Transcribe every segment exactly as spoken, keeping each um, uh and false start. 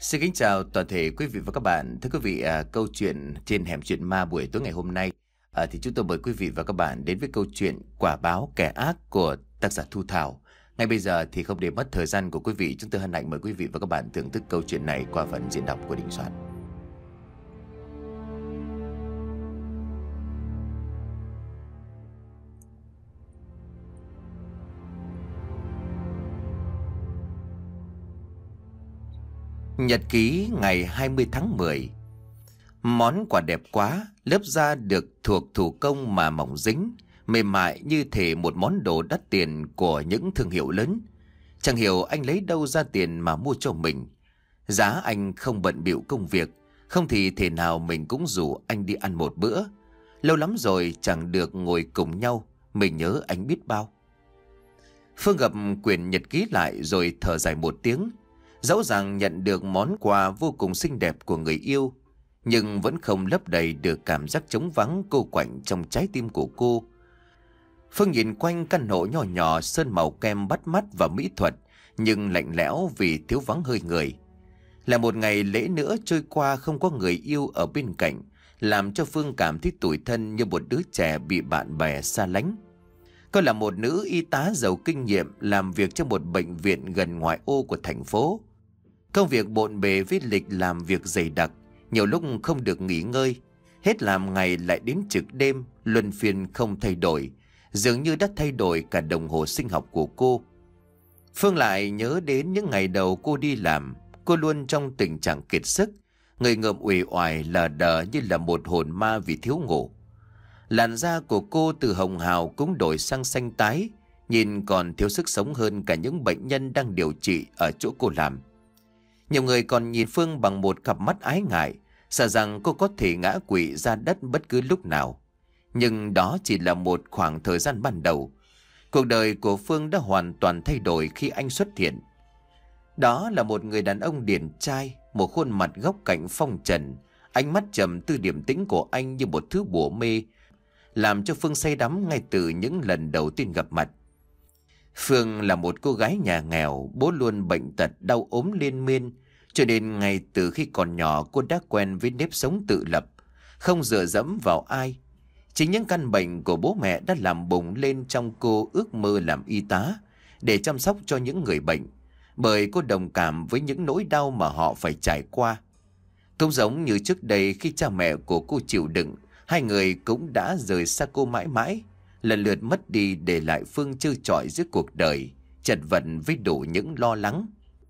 Xin kính chào toàn thể quý vị và các bạn. Thưa quý vị, à, câu chuyện trên hẻm chuyện ma buổi tối ngày hôm nay à, thì chúng tôi mời quý vị và các bạn đến với câu chuyện Quả báo kẻ ác của tác giả Thu Thảo. Ngay bây giờ thì không để mất thời gian của quý vị, chúng tôi hân hạnh mời quý vị và các bạn thưởng thức câu chuyện này qua phần diễn đọc của Đình Soạn. Nhật ký ngày hai mươi tháng mười. Món quà đẹp quá, lớp da được thuộc thủ công mà mỏng dính, mềm mại như thể một món đồ đắt tiền của những thương hiệu lớn. Chẳng hiểu anh lấy đâu ra tiền mà mua cho mình. Giá anh không bận bịu công việc, không thì thể nào mình cũng rủ anh đi ăn một bữa. Lâu lắm rồi chẳng được ngồi cùng nhau, mình nhớ anh biết bao. Phương gập quyển nhật ký lại rồi thở dài một tiếng. Dẫu rằng nhận được món quà vô cùng xinh đẹp của người yêu, nhưng vẫn không lấp đầy được cảm giác trống vắng cô quạnh trong trái tim của cô. Phương nhìn quanh căn hộ nhỏ nhỏ sơn màu kem bắt mắt và mỹ thuật, nhưng lạnh lẽo vì thiếu vắng hơi người. Là một ngày lễ nữa trôi qua không có người yêu ở bên cạnh, làm cho Phương cảm thấy tủi thân như một đứa trẻ bị bạn bè xa lánh. Cô là một nữ y tá giàu kinh nghiệm làm việc trong một bệnh viện gần ngoại ô của thành phố. Công việc bộn bề với lịch làm việc dày đặc, nhiều lúc không được nghỉ ngơi. Hết làm ngày lại đến trực đêm, luân phiên không thay đổi, dường như đã thay đổi cả đồng hồ sinh học của cô. Phương lại nhớ đến những ngày đầu cô đi làm, cô luôn trong tình trạng kiệt sức, người ngợm uể oải lờ đờ như là một hồn ma vì thiếu ngủ. Làn da của cô từ hồng hào cũng đổi sang xanh tái, nhìn còn thiếu sức sống hơn cả những bệnh nhân đang điều trị ở chỗ cô làm. Nhiều người còn nhìn Phương bằng một cặp mắt ái ngại, sợ rằng cô có thể ngã quỵ ra đất bất cứ lúc nào. Nhưng đó chỉ là một khoảng thời gian ban đầu. Cuộc đời của Phương đã hoàn toàn thay đổi khi anh xuất hiện. Đó là một người đàn ông điển trai, một khuôn mặt góc cạnh phong trần, ánh mắt trầm tư điềm tĩnh của anh như một thứ bùa mê, làm cho Phương say đắm ngay từ những lần đầu tiên gặp mặt. Phương là một cô gái nhà nghèo, bố luôn bệnh tật đau ốm liên miên, cho nên ngay từ khi còn nhỏ cô đã quen với nếp sống tự lập, không dựa dẫm vào ai. Chính những căn bệnh của bố mẹ đã làm bùng lên trong cô ước mơ làm y tá, để chăm sóc cho những người bệnh, bởi cô đồng cảm với những nỗi đau mà họ phải trải qua. Cũng giống như trước đây khi cha mẹ của cô chịu đựng, hai người cũng đã rời xa cô mãi mãi, lần lượt mất đi để lại Phương trơ trọi giữa cuộc đời, chật vật với đủ những lo lắng.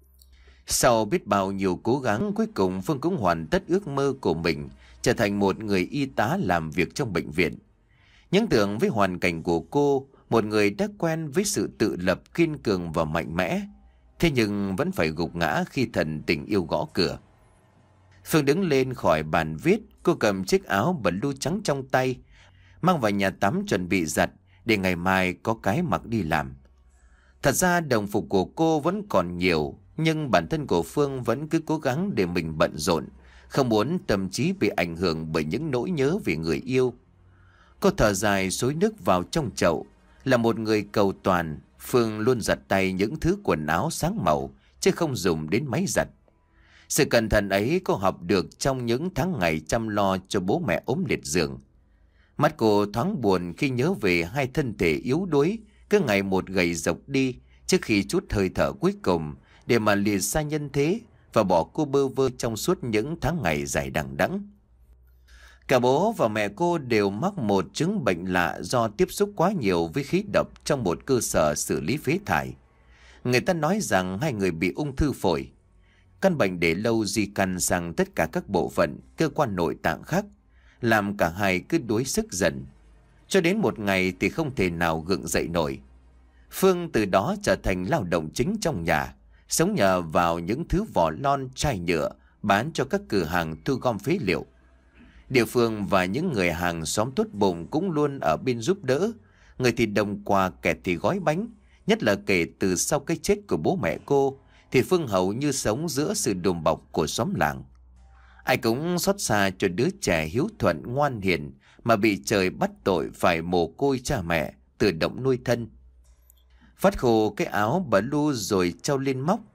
Sau biết bao nhiêu cố gắng, cuối cùng Phương cũng hoàn tất ước mơ của mình, trở thành một người y tá làm việc trong bệnh viện. Những tưởng với hoàn cảnh của cô, một người đã quen với sự tự lập kiên cường và mạnh mẽ, thế nhưng vẫn phải gục ngã khi thần tình yêu gõ cửa. Phương đứng lên khỏi bàn viết, cô cầm chiếc áo blue trắng trong tay, mang vào nhà tắm chuẩn bị giặt để ngày mai có cái mặc đi làm. Thật ra đồng phục của cô vẫn còn nhiều, nhưng bản thân của Phương vẫn cứ cố gắng để mình bận rộn, không muốn tâm trí bị ảnh hưởng bởi những nỗi nhớ về người yêu. Cô thở dài xối nước vào trong chậu. Là một người cầu toàn, Phương luôn giặt tay những thứ quần áo sáng màu, chứ không dùng đến máy giặt. Sự cẩn thận ấy cô học được trong những tháng ngày chăm lo cho bố mẹ ốm liệt giường. Mắt cô thoáng buồn khi nhớ về hai thân thể yếu đuối, cứ ngày một gầy dọc đi trước khi chút hơi thở cuối cùng để mà lìa xa nhân thế và bỏ cô bơ vơ trong suốt những tháng ngày dài đằng đẵng. Cả bố và mẹ cô đều mắc một chứng bệnh lạ do tiếp xúc quá nhiều với khí độc trong một cơ sở xử lý phế thải. Người ta nói rằng hai người bị ung thư phổi. Căn bệnh để lâu di căn sang tất cả các bộ phận, cơ quan nội tạng khác, làm cả hai cứ đuối sức dần. Cho đến một ngày thì không thể nào gượng dậy nổi. Phương từ đó trở thành lao động chính trong nhà, sống nhờ vào những thứ vỏ lon chai nhựa bán cho các cửa hàng thu gom phế liệu. Địa phương và những người hàng xóm tốt bụng cũng luôn ở bên giúp đỡ, người thì đồng quà, kẻ thì gói bánh. Nhất là kể từ sau cái chết của bố mẹ cô, thì Phương hầu như sống giữa sự đùm bọc của xóm làng. Ai cũng xót xa cho đứa trẻ hiếu thuận ngoan hiền mà bị trời bắt tội phải mồ côi cha mẹ, tự động nuôi thân. Vắt khô cái áo blue rồi treo lên móc,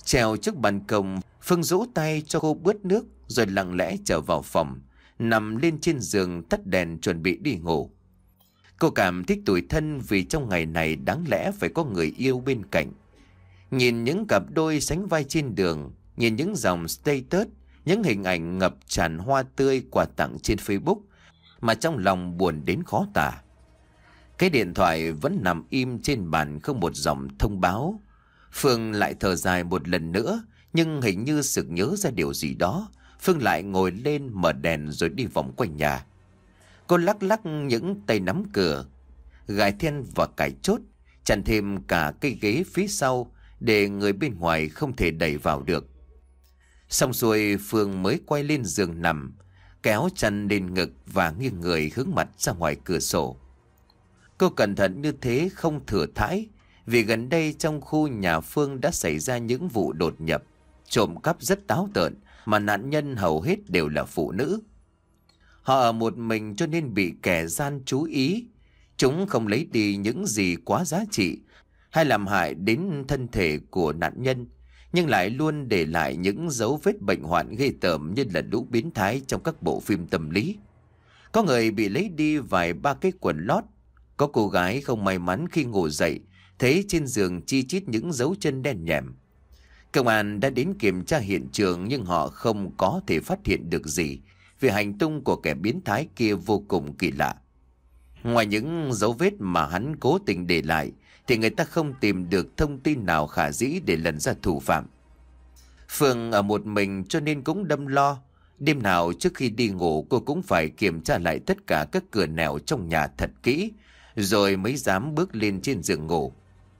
Trèo trước ban công, Phương rũ tay cho cô bớt nước rồi lặng lẽ trở vào phòng, nằm lên trên giường tắt đèn chuẩn bị đi ngủ. Cô cảm thấy tủi thân vì trong ngày này đáng lẽ phải có người yêu bên cạnh. Nhìn những cặp đôi sánh vai trên đường, nhìn những dòng status, những hình ảnh ngập tràn hoa tươi quà tặng trên Facebook, mà trong lòng buồn đến khó tả. Cái điện thoại vẫn nằm im trên bàn không một dòng thông báo. Phương lại thở dài một lần nữa, nhưng hình như sực nhớ ra điều gì đó. Phương lại ngồi lên mở đèn rồi đi vòng quanh nhà. Cô lắc lắc những tay nắm cửa, gài then và cài chốt, chặn thêm cả cây ghế phía sau để người bên ngoài không thể đẩy vào được. Xong xuôi, Phương mới quay lên giường nằm, kéo chăn lên ngực và nghiêng người hướng mặt ra ngoài cửa sổ. Cô cẩn thận như thế không thừa thãi, vì gần đây trong khu nhà Phương đã xảy ra những vụ đột nhập, trộm cắp rất táo tợn, mà nạn nhân hầu hết đều là phụ nữ. Họ ở một mình cho nên bị kẻ gian chú ý. Chúng không lấy đi những gì quá giá trị hay làm hại đến thân thể của nạn nhân, nhưng lại luôn để lại những dấu vết bệnh hoạn ghê tởm như là lũ biến thái trong các bộ phim tâm lý. Có người bị lấy đi vài ba cái quần lót. Có cô gái không may mắn khi ngủ dậy thấy trên giường chi chít những dấu chân đen nhèm. Công an đã đến kiểm tra hiện trường nhưng họ không có thể phát hiện được gì, vì hành tung của kẻ biến thái kia vô cùng kỳ lạ. Ngoài những dấu vết mà hắn cố tình để lại thì người ta không tìm được thông tin nào khả dĩ để lần ra thủ phạm. Phương ở một mình cho nên cũng đâm lo. Đêm nào trước khi đi ngủ cô cũng phải kiểm tra lại tất cả các cửa nẻo trong nhà thật kỹ, rồi mới dám bước lên trên giường ngủ.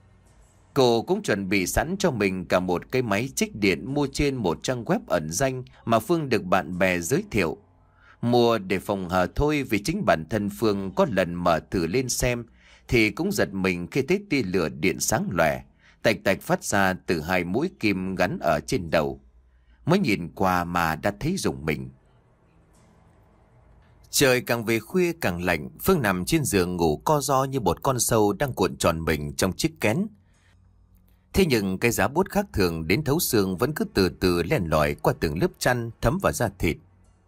Cô cũng chuẩn bị sẵn cho mình cả một cái máy trích điện mua trên một trang web ẩn danh mà Phương được bạn bè giới thiệu. Mua để phòng hờ thôi, vì chính bản thân Phương có lần mở thử lên xem thì cũng giật mình khi thấy tia lửa điện sáng lòe, tạch tạch phát ra từ hai mũi kim gắn ở trên đầu. Mới nhìn qua mà đã thấy rùng mình. Trời càng về khuya càng lạnh, Phương nằm trên giường ngủ co ro như một con sâu đang cuộn tròn mình trong chiếc kén. Thế nhưng cái giá buốt khác thường đến thấu xương vẫn cứ từ từ len lỏi qua từng lớp chăn thấm vào da thịt.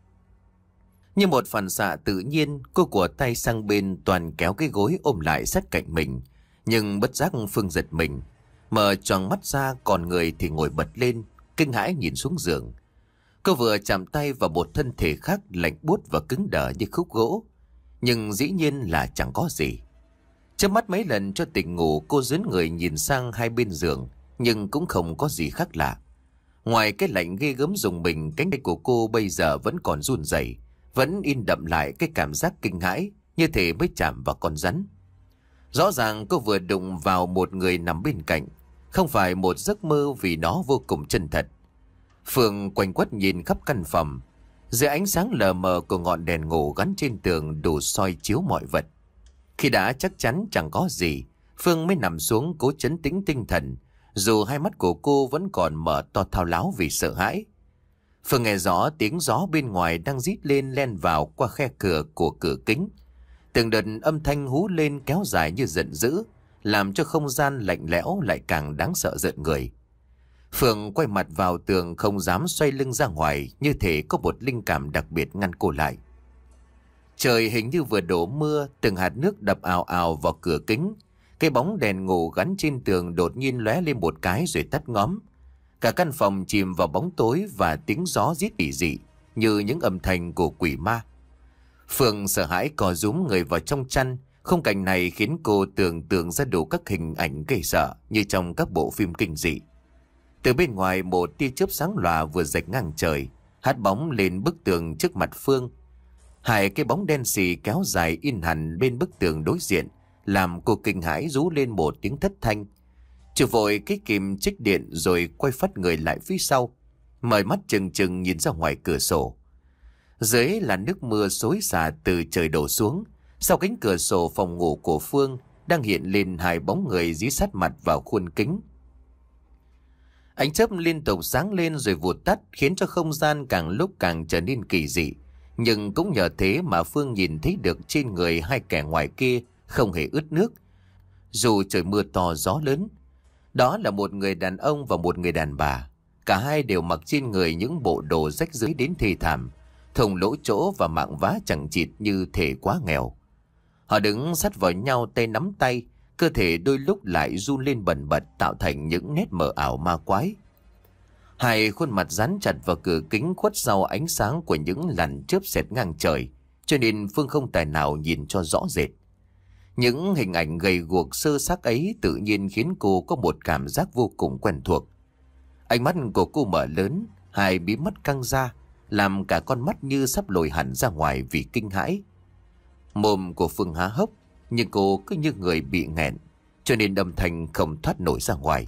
Như một phản xạ tự nhiên, cô của tay sang bên toàn kéo cái gối ôm lại sát cạnh mình. Nhưng bất giác Phương giật mình, mở choàng mắt ra, còn người thì ngồi bật lên, kinh hãi nhìn xuống giường. Cô vừa chạm tay vào một thân thể khác lạnh buốt và cứng đờ như khúc gỗ, nhưng dĩ nhiên là chẳng có gì. Chớp mắt mấy lần cho tỉnh ngủ, cô dướn người nhìn sang hai bên giường, nhưng cũng không có gì khác lạ. Ngoài cái lạnh ghê gớm rùng mình, cánh tay của cô bây giờ vẫn còn run rẩy, vẫn in đậm lại cái cảm giác kinh hãi như thể mới chạm vào con rắn. Rõ ràng cô vừa đụng vào một người nằm bên cạnh, không phải một giấc mơ vì nó vô cùng chân thật. Phương quanh quất nhìn khắp căn phòng, dưới ánh sáng lờ mờ của ngọn đèn ngủ gắn trên tường đủ soi chiếu mọi vật. Khi đã chắc chắn chẳng có gì, Phương mới nằm xuống cố trấn tĩnh tinh thần, dù hai mắt của cô vẫn còn mở to thao láo vì sợ hãi. Phương nghe rõ tiếng gió bên ngoài đang rít lên len vào qua khe cửa của cửa kính. Từng đợt âm thanh hú lên kéo dài như giận dữ, làm cho không gian lạnh lẽo lại càng đáng sợ rợn người. Phương quay mặt vào tường, không dám xoay lưng ra ngoài, như thể có một linh cảm đặc biệt ngăn cô lại. Trời hình như vừa đổ mưa, từng hạt nước đập ào ào vào cửa kính. Cái bóng đèn ngủ gắn trên tường đột nhiên lóe lên một cái rồi tắt ngóm. Cả căn phòng chìm vào bóng tối và tiếng gió rít ỉ dị như những âm thanh của quỷ ma. Phương sợ hãi cò rúm người vào trong chăn. Khung cảnh này khiến cô tưởng tượng ra đủ các hình ảnh ghê sợ như trong các bộ phim kinh dị. Từ bên ngoài, một tia chớp sáng lòa vừa rạch ngang trời, hắt bóng lên bức tường trước mặt Phương. Hai cái bóng đen xì kéo dài in hẳn bên bức tường đối diện, làm cô kinh hãi rú lên một tiếng thất thanh. Chụp vội cái kìm trích điện rồi quay phắt người lại phía sau, mở mắt trừng trừng nhìn ra ngoài cửa sổ. Dưới là nước mưa xối xả từ trời đổ xuống. Sau cánh cửa sổ phòng ngủ của Phương đang hiện lên hai bóng người dí sát mặt vào khuôn kính. Ánh chớp liên tục sáng lên rồi vụt tắt, khiến cho không gian càng lúc càng trở nên kỳ dị. Nhưng cũng nhờ thế mà Phương nhìn thấy được trên người hai kẻ ngoài kia không hề ướt nước, dù trời mưa to gió lớn. Đó là một người đàn ông và một người đàn bà. Cả hai đều mặc trên người những bộ đồ rách rưới đến thê thảm, thùng lỗ chỗ và mạng vá chẳng chịt như thể quá nghèo. Họ đứng sát vào nhau, tay nắm tay, cơ thể đôi lúc lại run lên bần bật, tạo thành những nét mờ ảo ma quái. Hai khuôn mặt dán chặt vào cửa kính khuất sau ánh sáng của những làn chớp xẹt ngang trời, cho nên Phương không tài nào nhìn cho rõ rệt. Những hình ảnh gầy guộc sơ xác ấy tự nhiên khiến cô có một cảm giác vô cùng quen thuộc. Ánh mắt của cô mở lớn, hai bí mắt căng ra, làm cả con mắt như sắp lồi hẳn ra ngoài vì kinh hãi. Mồm của Phương há hốc, nhưng cô cứ như người bị nghẹn, cho nên âm thanh không thoát nổi ra ngoài.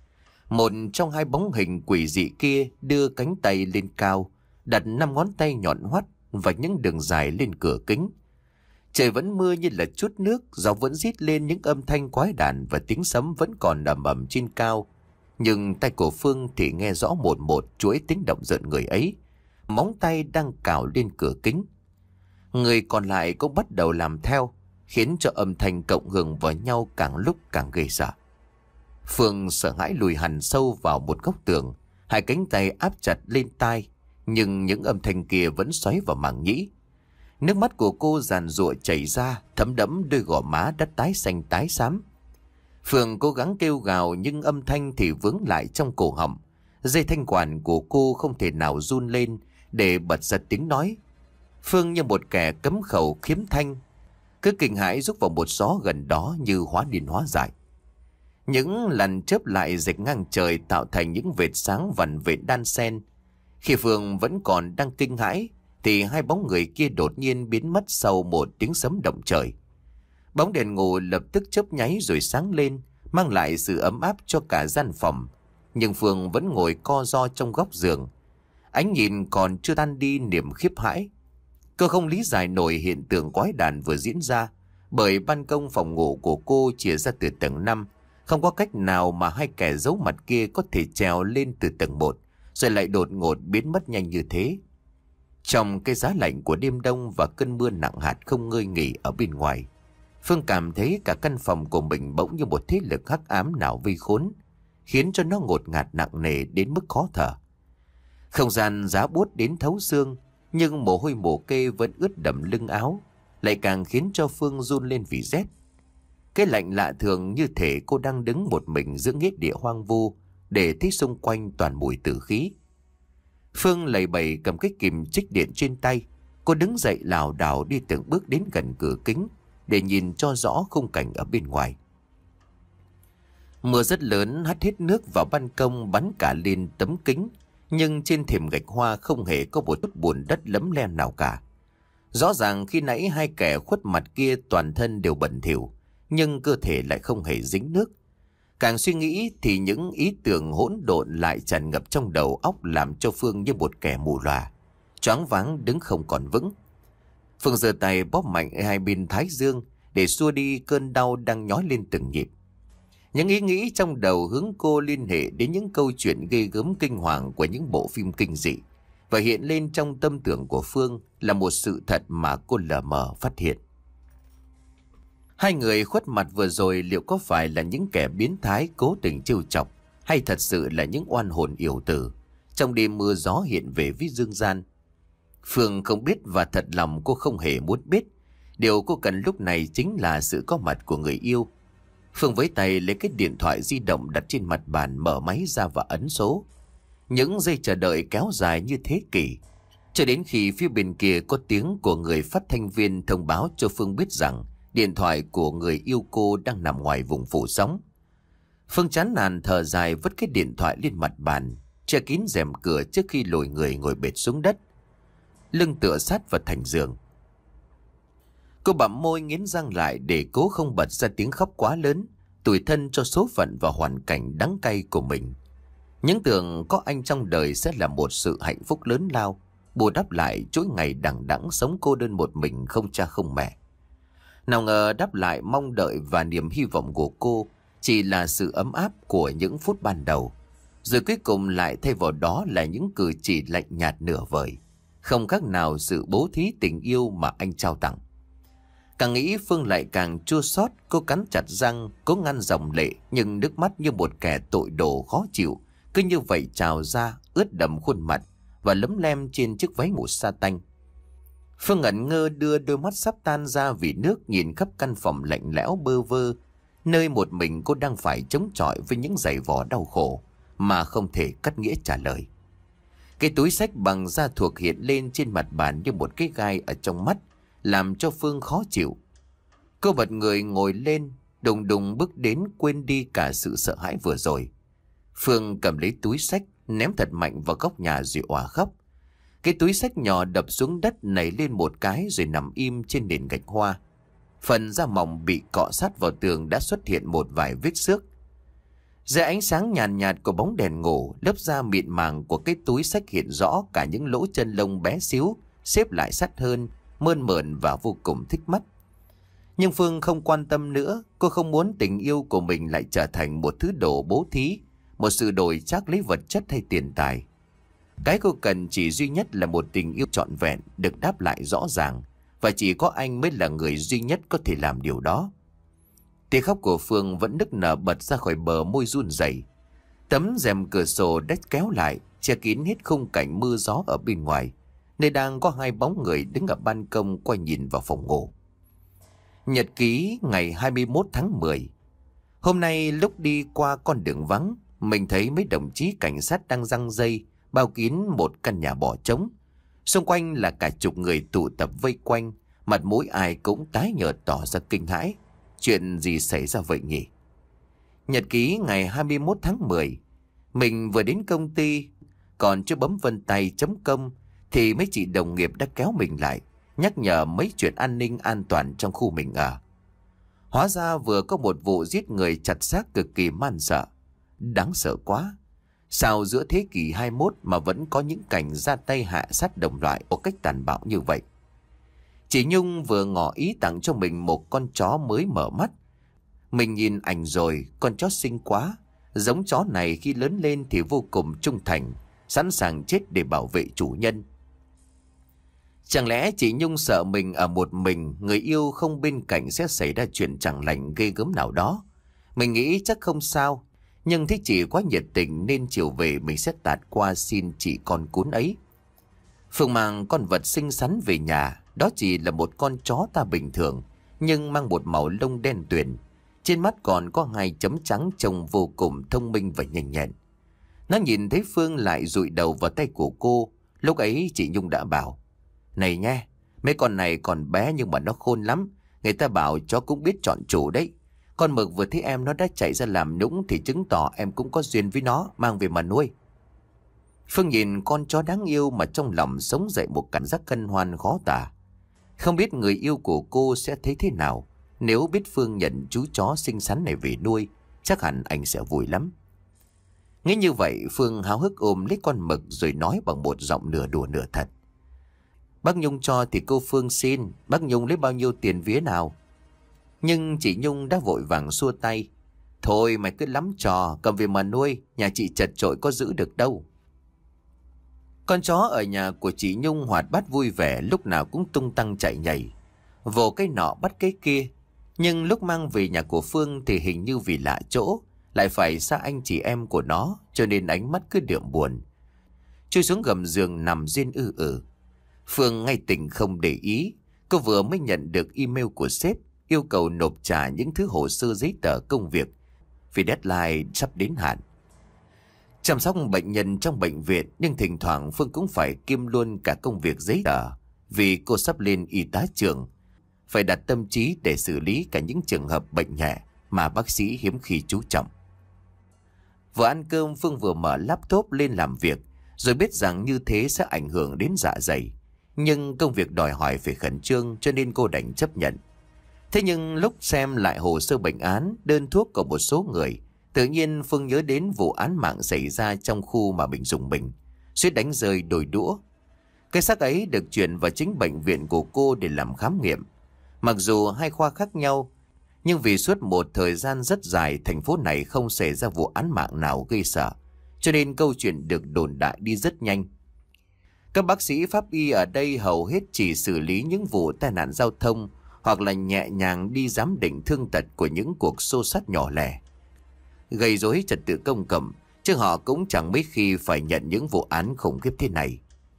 Một trong hai bóng hình quỷ dị kia đưa cánh tay lên cao, đặt năm ngón tay nhọn hoắt và những đường dài lên cửa kính. Trời vẫn mưa như là chút nước, gió vẫn rít lên những âm thanh quái đản và tiếng sấm vẫn còn ầm ầm trên cao. Nhưng tay của Phương thì nghe rõ một một chuỗi tiếng động giận người ấy. Móng tay đang cào lên cửa kính. Người còn lại cũng bắt đầu làm theo, khiến cho âm thanh cộng hưởng vào nhau càng lúc càng ghê sợ. Phương sợ hãi lùi hẳn sâu vào một góc tường, hai cánh tay áp chặt lên tai, nhưng những âm thanh kia vẫn xoáy vào màng nhĩ. Nước mắt của cô giàn giụa chảy ra, thấm đẫm đôi gò má đã tái xanh tái xám. Phương cố gắng kêu gào nhưng âm thanh thì vướng lại trong cổ họng. Dây thanh quản của cô không thể nào run lên để bật ra tiếng nói. Phương như một kẻ cấm khẩu khiếm thanh, cứ kinh hãi rúc vào một gió gần đó như hóa điên hóa dại. Những làn chớp lại rạch ngang trời tạo thành những vệt sáng vằn vệt đan xen. Khi Phương vẫn còn đang kinh hãi thì hai bóng người kia đột nhiên biến mất sau một tiếng sấm động trời. Bóng đèn ngủ lập tức chớp nháy rồi sáng lên, mang lại sự ấm áp cho cả gian phòng. Nhưng Phương vẫn ngồi co ro trong góc giường. Ánh nhìn còn chưa tan đi niềm khiếp hãi. Cô không lý giải nổi hiện tượng quái đản vừa diễn ra, bởi ban công phòng ngủ của cô chia ra từ tầng năm. Không có cách nào mà hai kẻ giấu mặt kia có thể trèo lên từ tầng một, rồi lại đột ngột biến mất nhanh như thế. Trong cái giá lạnh của đêm đông và cơn mưa nặng hạt không ngơi nghỉ ở bên ngoài, Phương cảm thấy cả căn phòng của mình bỗng như một thế lực hắc ám nào vây khốn, khiến cho nó ngột ngạt nặng nề đến mức khó thở. Không gian giá buốt đến thấu xương, nhưng mồ hôi mồ kê vẫn ướt đẫm lưng áo, lại càng khiến cho Phương run lên vì rét. Cái lạnh lạ thường như thể cô đang đứng một mình giữa nghĩa địa hoang vu, để thấy xung quanh toàn mùi tử khí. Phương lầy bầy cầm cái kìm trích điện trên tay. Cô đứng dậy lảo đảo đi từng bước đến gần cửa kính để nhìn cho rõ khung cảnh ở bên ngoài. Mưa rất lớn hắt hết nước vào ban công, bắn cả lên tấm kính, nhưng trên thềm gạch hoa không hề có một chút bùn đất lấm lem nào cả. Rõ ràng khi nãy hai kẻ khuất mặt kia toàn thân đều bẩn thỉu, nhưng cơ thể lại không hề dính nước. Càng suy nghĩ thì những ý tưởng hỗn độn lại tràn ngập trong đầu óc, làm cho Phương như một kẻ mù lòa, choáng váng đứng không còn vững. Phương giơ tay bóp mạnh hai bên thái dương để xua đi cơn đau đang nhói lên từng nhịp. Những ý nghĩ trong đầu hướng cô liên hệ đến những câu chuyện ghê gớm kinh hoàng của những bộ phim kinh dị, và hiện lên trong tâm tưởng của Phương là một sự thật mà cô lờ mờ phát hiện. Hai người khuất mặt vừa rồi liệu có phải là những kẻ biến thái cố tình trêu chọc, hay thật sự là những oan hồn yểu tử trong đêm mưa gió hiện về với dương gian? Phương không biết, và thật lòng cô không hề muốn biết. Điều cô cần lúc này chính là sự có mặt của người yêu. Phương với tay lấy cái điện thoại di động đặt trên mặt bàn, mở máy ra và ấn số. Những giây chờ đợi kéo dài như thế kỷ, cho đến khi phía bên kia có tiếng của người phát thanh viên thông báo cho Phương biết rằng điện thoại của người yêu cô đang nằm ngoài vùng phủ sóng. Phương chán nản thở dài, vứt cái điện thoại lên mặt bàn, che kín rèm cửa trước khi lùi người ngồi bệt xuống đất, lưng tựa sát vào thành giường. Cô bặm môi nghiến răng lại để cố không bật ra tiếng khóc quá lớn, tủi thân cho số phận và hoàn cảnh đắng cay của mình. Những tưởng có anh trong đời sẽ là một sự hạnh phúc lớn lao, bù đắp lại chuỗi ngày đằng đẵng sống cô đơn một mình không cha không mẹ. Nào ngờ đáp lại mong đợi và niềm hy vọng của cô chỉ là sự ấm áp của những phút ban đầu, rồi cuối cùng lại thay vào đó là những cử chỉ lạnh nhạt nửa vời, không khác nào sự bố thí tình yêu mà anh trao tặng. Càng nghĩ Phương lại càng chua xót. Cô cắn chặt răng, cố ngăn dòng lệ, nhưng nước mắt như một kẻ tội đồ khó chịu cứ như vậy trào ra, ướt đẫm khuôn mặt và lấm lem trên chiếc váy ngủ sa tanh. Phương ngẩn ngơ đưa đôi mắt sắp tan ra vì nước nhìn khắp căn phòng lạnh lẽo bơ vơ, nơi một mình cô đang phải chống chọi với những giày vò đau khổ mà không thể cắt nghĩa trả lời. Cái túi xách bằng da thuộc hiện lên trên mặt bàn như một cái gai ở trong mắt, làm cho Phương khó chịu. Cô bật người ngồi lên, đùng đùng bước đến quên đi cả sự sợ hãi vừa rồi. Phương cầm lấy túi xách, ném thật mạnh vào góc nhà rồi òa khóc. Cái túi xách nhỏ đập xuống đất nảy lên một cái rồi nằm im trên nền gạch hoa. Phần da mỏng bị cọ sát vào tường đã xuất hiện một vài vết xước. Dưới ánh sáng nhàn nhạt, nhạt của bóng đèn ngủ, lớp da mịn màng của cái túi xách hiện rõ cả những lỗ chân lông bé xíu, xếp lại sát hơn, mơn mởn và vô cùng thích mắt. Nhưng Phương không quan tâm nữa, cô không muốn tình yêu của mình lại trở thành một thứ đồ bố thí, một sự đổi trác lấy vật chất hay tiền tài. Cái cô cần chỉ duy nhất là một tình yêu trọn vẹn, được đáp lại rõ ràng, và chỉ có anh mới là người duy nhất có thể làm điều đó. Tiếng khóc của Phương vẫn nức nở bật ra khỏi bờ môi run rẩy. Tấm rèm cửa sổ đếch kéo lại, che kín hết khung cảnh mưa gió ở bên ngoài, nơi đang có hai bóng người đứng ở ban công quay nhìn vào phòng ngủ. Nhật ký ngày hai mươi mốt tháng mười. Hôm nay lúc đi qua con đường vắng, mình thấy mấy đồng chí cảnh sát đang giăng dây bao kín một căn nhà bỏ trống. Xung quanh là cả chục người tụ tập vây quanh, mặt mũi ai cũng tái nhợt tỏ ra kinh hãi. Chuyện gì xảy ra vậy nhỉ? Nhật ký ngày hai mươi mốt tháng mười. Mình vừa đến công ty, còn chưa bấm vân tay chấm công thì mấy chị đồng nghiệp đã kéo mình lại, nhắc nhở mấy chuyện an ninh an toàn trong khu mình ở. Hóa ra vừa có một vụ giết người chặt xác cực kỳ man sợ. Đáng sợ quá. Sao giữa thế kỷ hai mươi mốt mà vẫn có những cảnh ra tay hạ sát đồng loại một cách tàn bạo như vậy? Chị Nhung vừa ngỏ ý tặng cho mình một con chó mới mở mắt. Mình nhìn ảnh rồi, con chó xinh quá. Giống chó này khi lớn lên thì vô cùng trung thành, sẵn sàng chết để bảo vệ chủ nhân. Chẳng lẽ chị Nhung sợ mình ở một mình, người yêu không bên cạnh sẽ xảy ra chuyện chẳng lành ghê gớm nào đó? Mình nghĩ chắc không sao, nhưng thấy chị quá nhiệt tình nên chiều về mình sẽ tạt qua xin chị con cún ấy. Phương mang con vật xinh xắn về nhà. Đó chỉ là một con chó ta bình thường, nhưng mang một màu lông đen tuyền. Trên mắt còn có hai chấm trắng trông vô cùng thông minh và nhanh nhẹn. Nó nhìn thấy Phương lại dụi đầu vào tay của cô. Lúc ấy chị Nhung đã bảo: "Này nha, mấy con này còn bé nhưng mà nó khôn lắm. Người ta bảo chó cũng biết chọn chủ đấy. Con mực vừa thấy em nó đã chạy ra làm nũng thì chứng tỏ em cũng có duyên với nó, mang về mà nuôi." Phương nhìn con chó đáng yêu mà trong lòng sống dậy một cảm giác hân hoan khó tả. Không biết người yêu của cô sẽ thấy thế nào nếu biết Phương nhận chú chó xinh xắn này về nuôi. Chắc hẳn anh sẽ vui lắm. Nghĩ như vậy, Phương háo hức ôm lấy con mực rồi nói bằng một giọng nửa đùa nửa thật: "Bác Nhung cho thì cô Phương xin. Bác Nhung lấy bao nhiêu tiền vía nào?" Nhưng chị Nhung đã vội vàng xua tay: "Thôi mày cứ lắm trò, cầm về mà nuôi. Nhà chị chật chội có giữ được đâu." Con chó ở nhà của chị Nhung hoạt bát vui vẻ, lúc nào cũng tung tăng chạy nhảy, vồ cái nọ bắt cái kia. Nhưng lúc mang về nhà của Phương thì hình như vì lạ chỗ, lại phải xa anh chị em của nó, cho nên ánh mắt cứ đượm buồn. Chui xuống gầm giường nằm riêng ư ử. Phương ngay tình không để ý, cô vừa mới nhận được email của sếp yêu cầu nộp trả những thứ hồ sơ giấy tờ công việc vì deadline sắp đến hạn. Chăm sóc bệnh nhân trong bệnh viện, nhưng thỉnh thoảng Phương cũng phải kiêm luôn cả công việc giấy tờ, vì cô sắp lên y tá trưởng, phải đặt tâm trí để xử lý cả những trường hợp bệnh nhẹ mà bác sĩ hiếm khi chú trọng. Vừa ăn cơm, Phương vừa mở laptop lên làm việc, rồi biết rằng như thế sẽ ảnh hưởng đến dạ dày. Nhưng công việc đòi hỏi phải khẩn trương cho nên cô đành chấp nhận. Thế nhưng lúc xem lại hồ sơ bệnh án, đơn thuốc của một số người, tự nhiên Phương nhớ đến vụ án mạng xảy ra trong khu mà mình dùng mình, suýt đánh rơi đôi đũa. Cái xác ấy được chuyển vào chính bệnh viện của cô để làm khám nghiệm. Mặc dù hai khoa khác nhau, nhưng vì suốt một thời gian rất dài thành phố này không xảy ra vụ án mạng nào gây sợ, cho nên câu chuyện được đồn đại đi rất nhanh. Các bác sĩ pháp y ở đây hầu hết chỉ xử lý những vụ tai nạn giao thông hoặc là nhẹ nhàng đi giám định thương tật của những cuộc xô xát nhỏ lẻ. Gây rối trật tự công cộng chứ họ cũng chẳng mấy khi phải nhận những vụ án khủng khiếp thế này.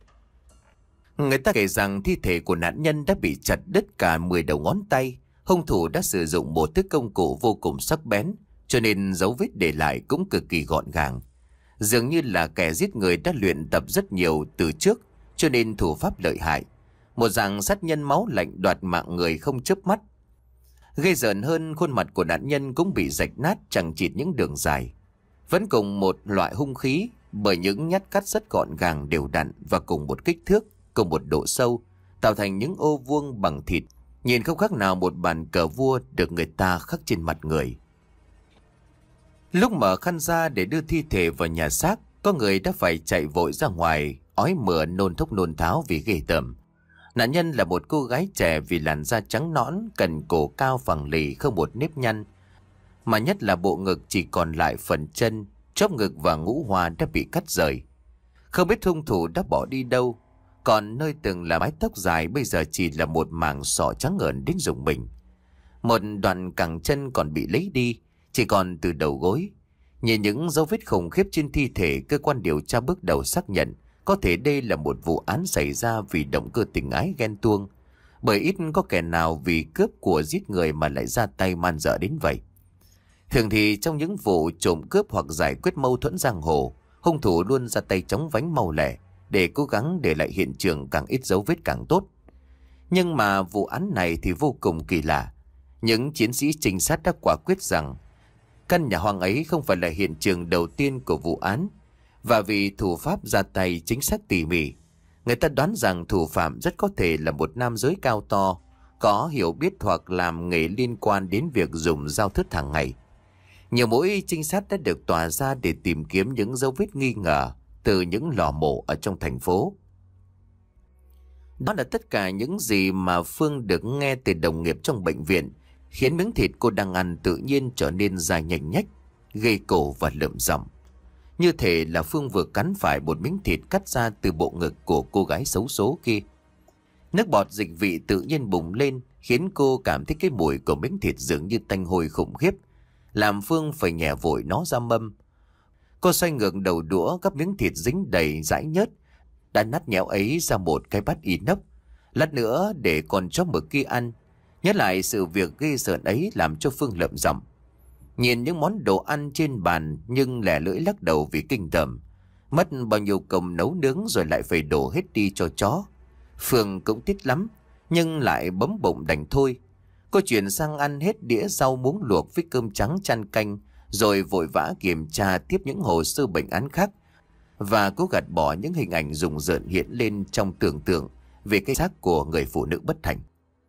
Người ta kể rằng thi thể của nạn nhân đã bị chặt đứt cả mười đầu ngón tay. Hung thủ đã sử dụng một thứ công cụ vô cùng sắc bén, cho nên dấu vết để lại cũng cực kỳ gọn gàng. Dường như là kẻ giết người đã luyện tập rất nhiều từ trước, cho nên thủ pháp lợi hại. Một dạng sát nhân máu lạnh đoạt mạng người không chớp mắt. Gây rợn hơn, khuôn mặt của nạn nhân cũng bị rạch nát chằng chịt những đường dài. Vẫn cùng một loại hung khí, bởi những nhát cắt rất gọn gàng đều đặn và cùng một kích thước, cùng một độ sâu, tạo thành những ô vuông bằng thịt, nhìn không khác nào một bàn cờ vua được người ta khắc trên mặt người. Lúc mở khăn ra để đưa thi thể vào nhà xác, có người đã phải chạy vội ra ngoài, ói mửa nôn thốc nôn tháo vì ghê tởm. Nạn nhân là một cô gái trẻ vì làn da trắng nõn, cằm cổ cao phẳng lì không một nếp nhăn, mà nhất là bộ ngực chỉ còn lại phần chân, chóp ngực và ngũ hoa đã bị cắt rời. Không biết hung thủ đã bỏ đi đâu, còn nơi từng là mái tóc dài bây giờ chỉ là một mảng sọ trắng ngợn đến rụng mình. Một đoạn cẳng chân còn bị lấy đi, chỉ còn từ đầu gối. Nhìn những dấu vết khủng khiếp trên thi thể, cơ quan điều tra bước đầu xác nhận có thể đây là một vụ án xảy ra vì động cơ tình ái ghen tuông, bởi ít có kẻ nào vì cướp của giết người mà lại ra tay man dợ đến vậy. Thường thì trong những vụ trộm cướp hoặc giải quyết mâu thuẫn giang hồ, hung thủ luôn ra tay chóng vánh mau lẹ để cố gắng để lại hiện trường càng ít dấu vết càng tốt. Nhưng mà vụ án này thì vô cùng kỳ lạ. Những chiến sĩ trinh sát đã quả quyết rằng căn nhà hoang ấy không phải là hiện trường đầu tiên của vụ án, và vì thủ pháp ra tay chính xác tỉ mỉ, người ta đoán rằng thủ phạm rất có thể là một nam giới cao to, có hiểu biết hoặc làm nghề liên quan đến việc dùng dao thớt hàng ngày. Nhiều mũi trinh sát đã được tỏa ra để tìm kiếm những dấu vết nghi ngờ từ những lò mổ ở trong thành phố. Đó là tất cả những gì mà Phương được nghe từ đồng nghiệp trong bệnh viện, khiến miếng thịt cô đang ăn tự nhiên trở nên dài nhành nhách, gây cổ và lởm giọng. Như thể là Phương vừa cắn phải một miếng thịt cắt ra từ bộ ngực của cô gái xấu số kia. Nước bọt dịch vị tự nhiên bùng lên, khiến cô cảm thấy cái mùi của miếng thịt dường như tanh hôi khủng khiếp, làm Phương phải nhẹ vội nó ra mâm. Cô xoay ngược đầu đũa, gắp miếng thịt dính đầy dãi nhớt đã nát nhẽo ấy ra một cái bát inox, lát nữa để con chó mực kia ăn. Nhớ lại sự việc ghê rợn ấy làm cho Phương lợm giọng. Nhìn những món đồ ăn trên bàn nhưng lẻ lưỡi lắc đầu vì kinh tởm. Mất bao nhiêu công nấu nướng rồi lại phải đổ hết đi cho chó. Phương cũng thích lắm, nhưng lại bấm bụng đành thôi. Cô chuyển sang ăn hết đĩa rau muống luộc với cơm trắng chan canh, rồi vội vã kiểm tra tiếp những hồ sơ bệnh án khác, và cố gạt bỏ những hình ảnh rùng rợn hiện lên trong tưởng tượng về cái xác của người phụ nữ bất thành.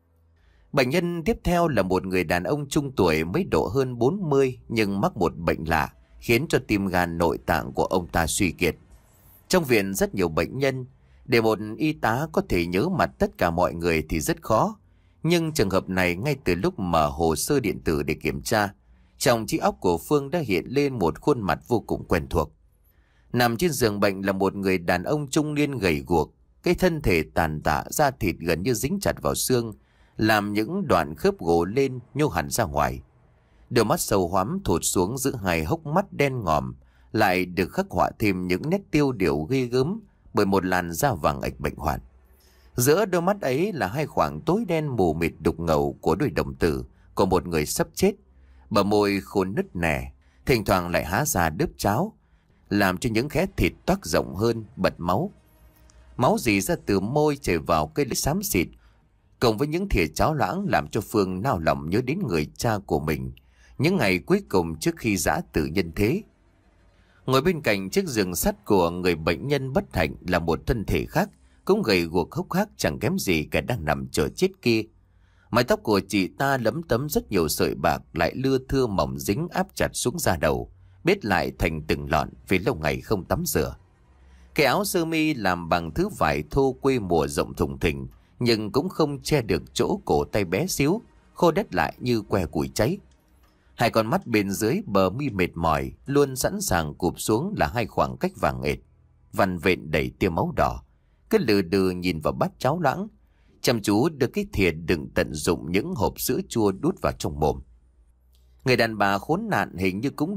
Bệnh nhân tiếp theo là một người đàn ông trung tuổi mới độ hơn bốn mươi, nhưng mắc một bệnh lạ khiến cho tim gan nội tạng của ông ta suy kiệt. Trong viện rất nhiều bệnh nhân, để một y tá có thể nhớ mặt tất cả mọi người thì rất khó. Nhưng trường hợp này, ngay từ lúc mở hồ sơ điện tử để kiểm tra, trong trí óc của Phương đã hiện lên một khuôn mặt vô cùng quen thuộc. Nằm trên giường bệnh là một người đàn ông trung niên gầy guộc, cái thân thể tàn tạ, da thịt gần như dính chặt vào xương, làm những đoạn khớp gồ lên nhô hẳn ra ngoài. Đôi mắt sâu hoắm thụt xuống giữa hai hốc mắt đen ngòm, lại được khắc họa thêm những nét tiêu điều ghê gớm bởi một làn da vàng ạch bệnh hoạn. Giữa đôi mắt ấy là hai khoảng tối đen mù mịt đục ngầu của đôi đồng tử của một người sắp chết. Bờ môi khôn nứt nẻ, thỉnh thoảng lại há ra đớp cháo, làm cho những khẽ thịt toác rộng hơn, bật máu. Máu rỉ ra từ môi chảy vào cây lưỡi xám xịt, cộng với những thìa cháo loãng, làm cho Phương nao lòng nhớ đến người cha của mình những ngày cuối cùng trước khi giã từ nhân thế. Ngồi bên cạnh chiếc giường sắt của người bệnh nhân bất hạnh là một thân thể khác, cũng gầy guộc hốc hác chẳng kém gì kẻ đang nằm chờ chết kia. Mái tóc của chị ta lấm tấm rất nhiều sợi bạc, lại lưa thưa mỏng dính áp chặt xuống da đầu, bết lại thành từng lọn vì lâu ngày không tắm rửa. Cái áo sơ mi làm bằng thứ vải thô quê mùa rộng thùng thình, nhưng cũng không che được chỗ cổ tay bé xíu, khô đét lại như que củi cháy. Hai con mắt bên dưới bờ mi mệt mỏi, luôn sẵn sàng cụp xuống là hai khoảng cách vàng ệt, vằn vện đầy tia máu đỏ. Cứ lừ đừ nhìn vào bát cháo loãng, chăm chú đưa cái thìa đựng tận dụng những hộp sữa chua đút vào trong mồm. Người đàn bà khốn nạn hình như cũng đói,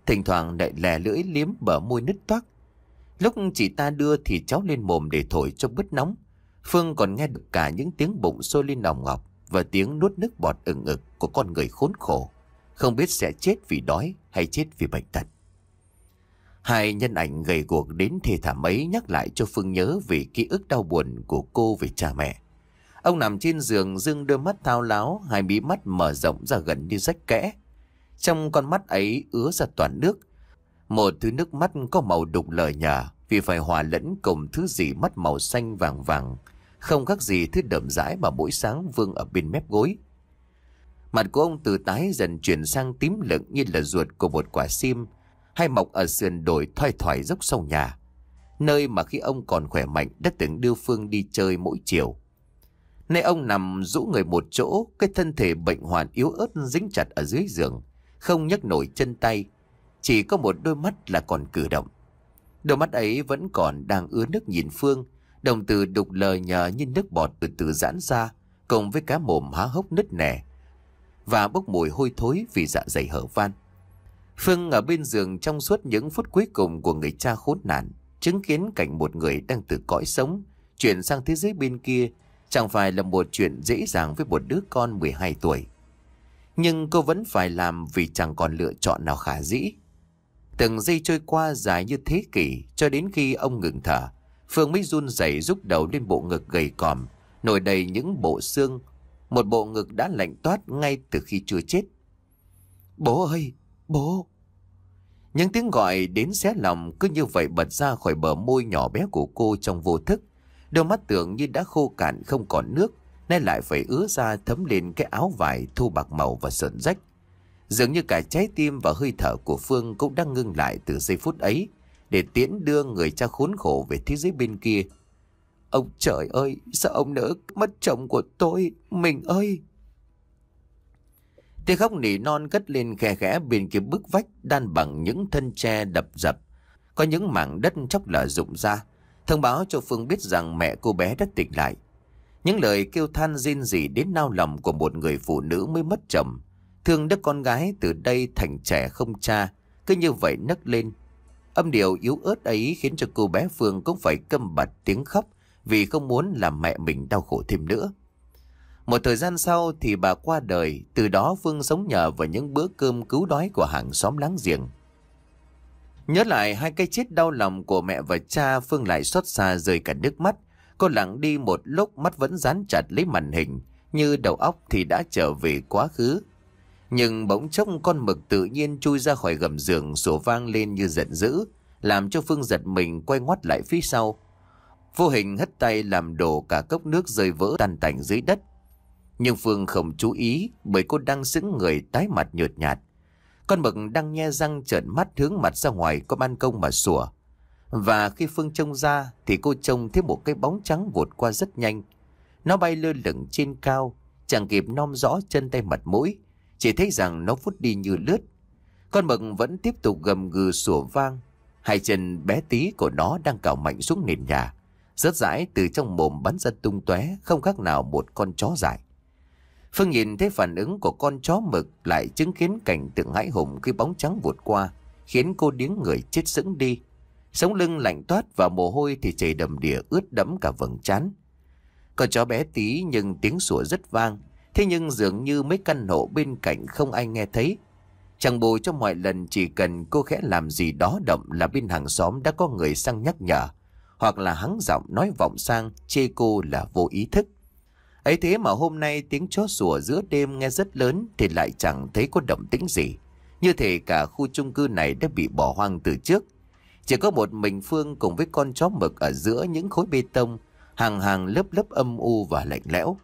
thỉnh thoảng lại lè lưỡi liếm bờ môi nứt toác. Lúc chị ta đưa thì cháu lên mồm để thổi cho bớt nóng, Phương còn nghe được cả những tiếng bụng sôi lên nòng ngọc và tiếng nuốt nước bọt ừng ực của con người khốn khổ, không biết sẽ chết vì đói hay chết vì bệnh tật. Hai nhân ảnh gầy guộc đến thê thảm ấy nhắc lại cho Phương nhớ về ký ức đau buồn của cô về cha mẹ. Ông nằm trên giường dưng đôi mắt thao láo, hai mí mắt mở rộng ra gần như rách kẽ. Trong con mắt ấy ứa ra toàn nước, một thứ nước mắt có màu đục lờ nhờ vì phải hòa lẫn cùng thứ gì mắt màu xanh vàng vàng, không khác gì thứ đậm rãi mà mỗi sáng vương ở bên mép gối. Mặt của ông từ tái dần chuyển sang tím lựng như là ruột của một quả sim, hay mọc ở sườn đồi thoai thoải dốc sau nhà, nơi mà khi ông còn khỏe mạnh đã từng đưa Phương đi chơi mỗi chiều. Nay ông nằm rũ người một chỗ, cái thân thể bệnh hoạn yếu ớt dính chặt ở dưới giường, không nhấc nổi chân tay, chỉ có một đôi mắt là còn cử động. Đôi mắt ấy vẫn còn đang ứa nước nhìn Phương, đồng tử đục lờ nhờ như nước bọt từ từ giãn ra, cùng với cái mồm há hốc nứt nẻ và bốc mùi hôi thối vì dạ dày hở van. Phương ở bên giường trong suốt những phút cuối cùng của người cha khốn nạn, chứng kiến cảnh một người đang từ cõi sống chuyển sang thế giới bên kia chẳng phải là một chuyện dễ dàng với một đứa con mười hai tuổi. Nhưng cô vẫn phải làm vì chẳng còn lựa chọn nào khả dĩ. Từng giây trôi qua dài như thế kỷ, cho đến khi ông ngừng thở, Phương mới run rẩy rúc đầu lên bộ ngực gầy còm, nổi đầy những bộ xương, một bộ ngực đã lạnh toát ngay từ khi chưa chết. Bố ơi, bố! Những tiếng gọi đến xé lòng cứ như vậy bật ra khỏi bờ môi nhỏ bé của cô trong vô thức. Đôi mắt tưởng như đã khô cạn không còn nước, nay lại phải ứa ra thấm lên cái áo vải thu bạc màu và sợn rách. Dường như cả trái tim và hơi thở của Phương cũng đang ngưng lại từ giây phút ấy, để tiễn đưa người cha khốn khổ về thế giới bên kia. Ông trời ơi, sao ông nỡ mất chồng của tôi, mình ơi! Tiếng khóc nỉ non cất lên khe khẽ bên kia bức vách đan bằng những thân tre đập dập. Có những mảng đất chóc lở rụng ra, thông báo cho Phương biết rằng mẹ cô bé đã tỉnh lại. Những lời kêu than rên rỉ đến nao lòng của một người phụ nữ mới mất chồng, thương đứa con gái từ đây thành trẻ không cha, cứ như vậy nấc lên. Âm điệu yếu ớt ấy khiến cho cô bé Phương cũng phải câm bặt tiếng khóc vì không muốn làm mẹ mình đau khổ thêm nữa. Một thời gian sau thì bà qua đời, từ đó Phương sống nhờ vào những bữa cơm cứu đói của hàng xóm láng giềng. Nhớ lại hai cái chết đau lòng của mẹ và cha, Phương lại xót xa rơi cả nước mắt. Cô lặng đi một lúc, mắt vẫn dán chặt lấy màn hình, như đầu óc thì đã trở về quá khứ. Nhưng bỗng chốc con mực tự nhiên chui ra khỏi gầm giường, sủa vang lên như giận dữ, làm cho Phương giật mình quay ngoắt lại phía sau. Vô hình hất tay làm đổ cả cốc nước rơi vỡ tan tành dưới đất. Nhưng Phương không chú ý, bởi cô đang sững người tái mặt nhợt nhạt. Con mực đang nhe răng trợn mắt hướng mặt ra ngoài có ban công mà sủa. Và khi Phương trông ra thì cô trông thấy một cái bóng trắng vụt qua rất nhanh. Nó bay lơ lửng trên cao, chẳng kịp nom rõ chân tay mặt mũi, chỉ thấy rằng nó vút đi như lướt. Con mực vẫn tiếp tục gầm gừ sủa vang. Hai chân bé tí của nó đang cào mạnh xuống nền nhà, rớt rãi từ trong mồm bắn ra tung tóe, không khác nào một con chó dại. Phương nhìn thấy phản ứng của con chó mực, lại chứng kiến cảnh tượng hãi hùng khi bóng trắng vụt qua, khiến cô điếng người chết sững đi. Sống lưng lạnh toát và mồ hôi thì chảy đầm đìa ướt đẫm cả vầng trán. Con chó bé tí nhưng tiếng sủa rất vang, thế nhưng dường như mấy căn hộ bên cạnh không ai nghe thấy. Chẳng bù cho mọi lần chỉ cần cô khẽ làm gì đó động là bên hàng xóm đã có người sang nhắc nhở, hoặc là hắng giọng nói vọng sang chê cô là vô ý thức. Ấy thế mà hôm nay tiếng chó sủa giữa đêm nghe rất lớn thì lại chẳng thấy có động tĩnh gì, như thể cả khu chung cư này đã bị bỏ hoang từ trước. Chỉ có một mình Phương cùng với con chó mực ở giữa những khối bê tông, hàng hàng lớp lớp âm u và lạnh lẽo.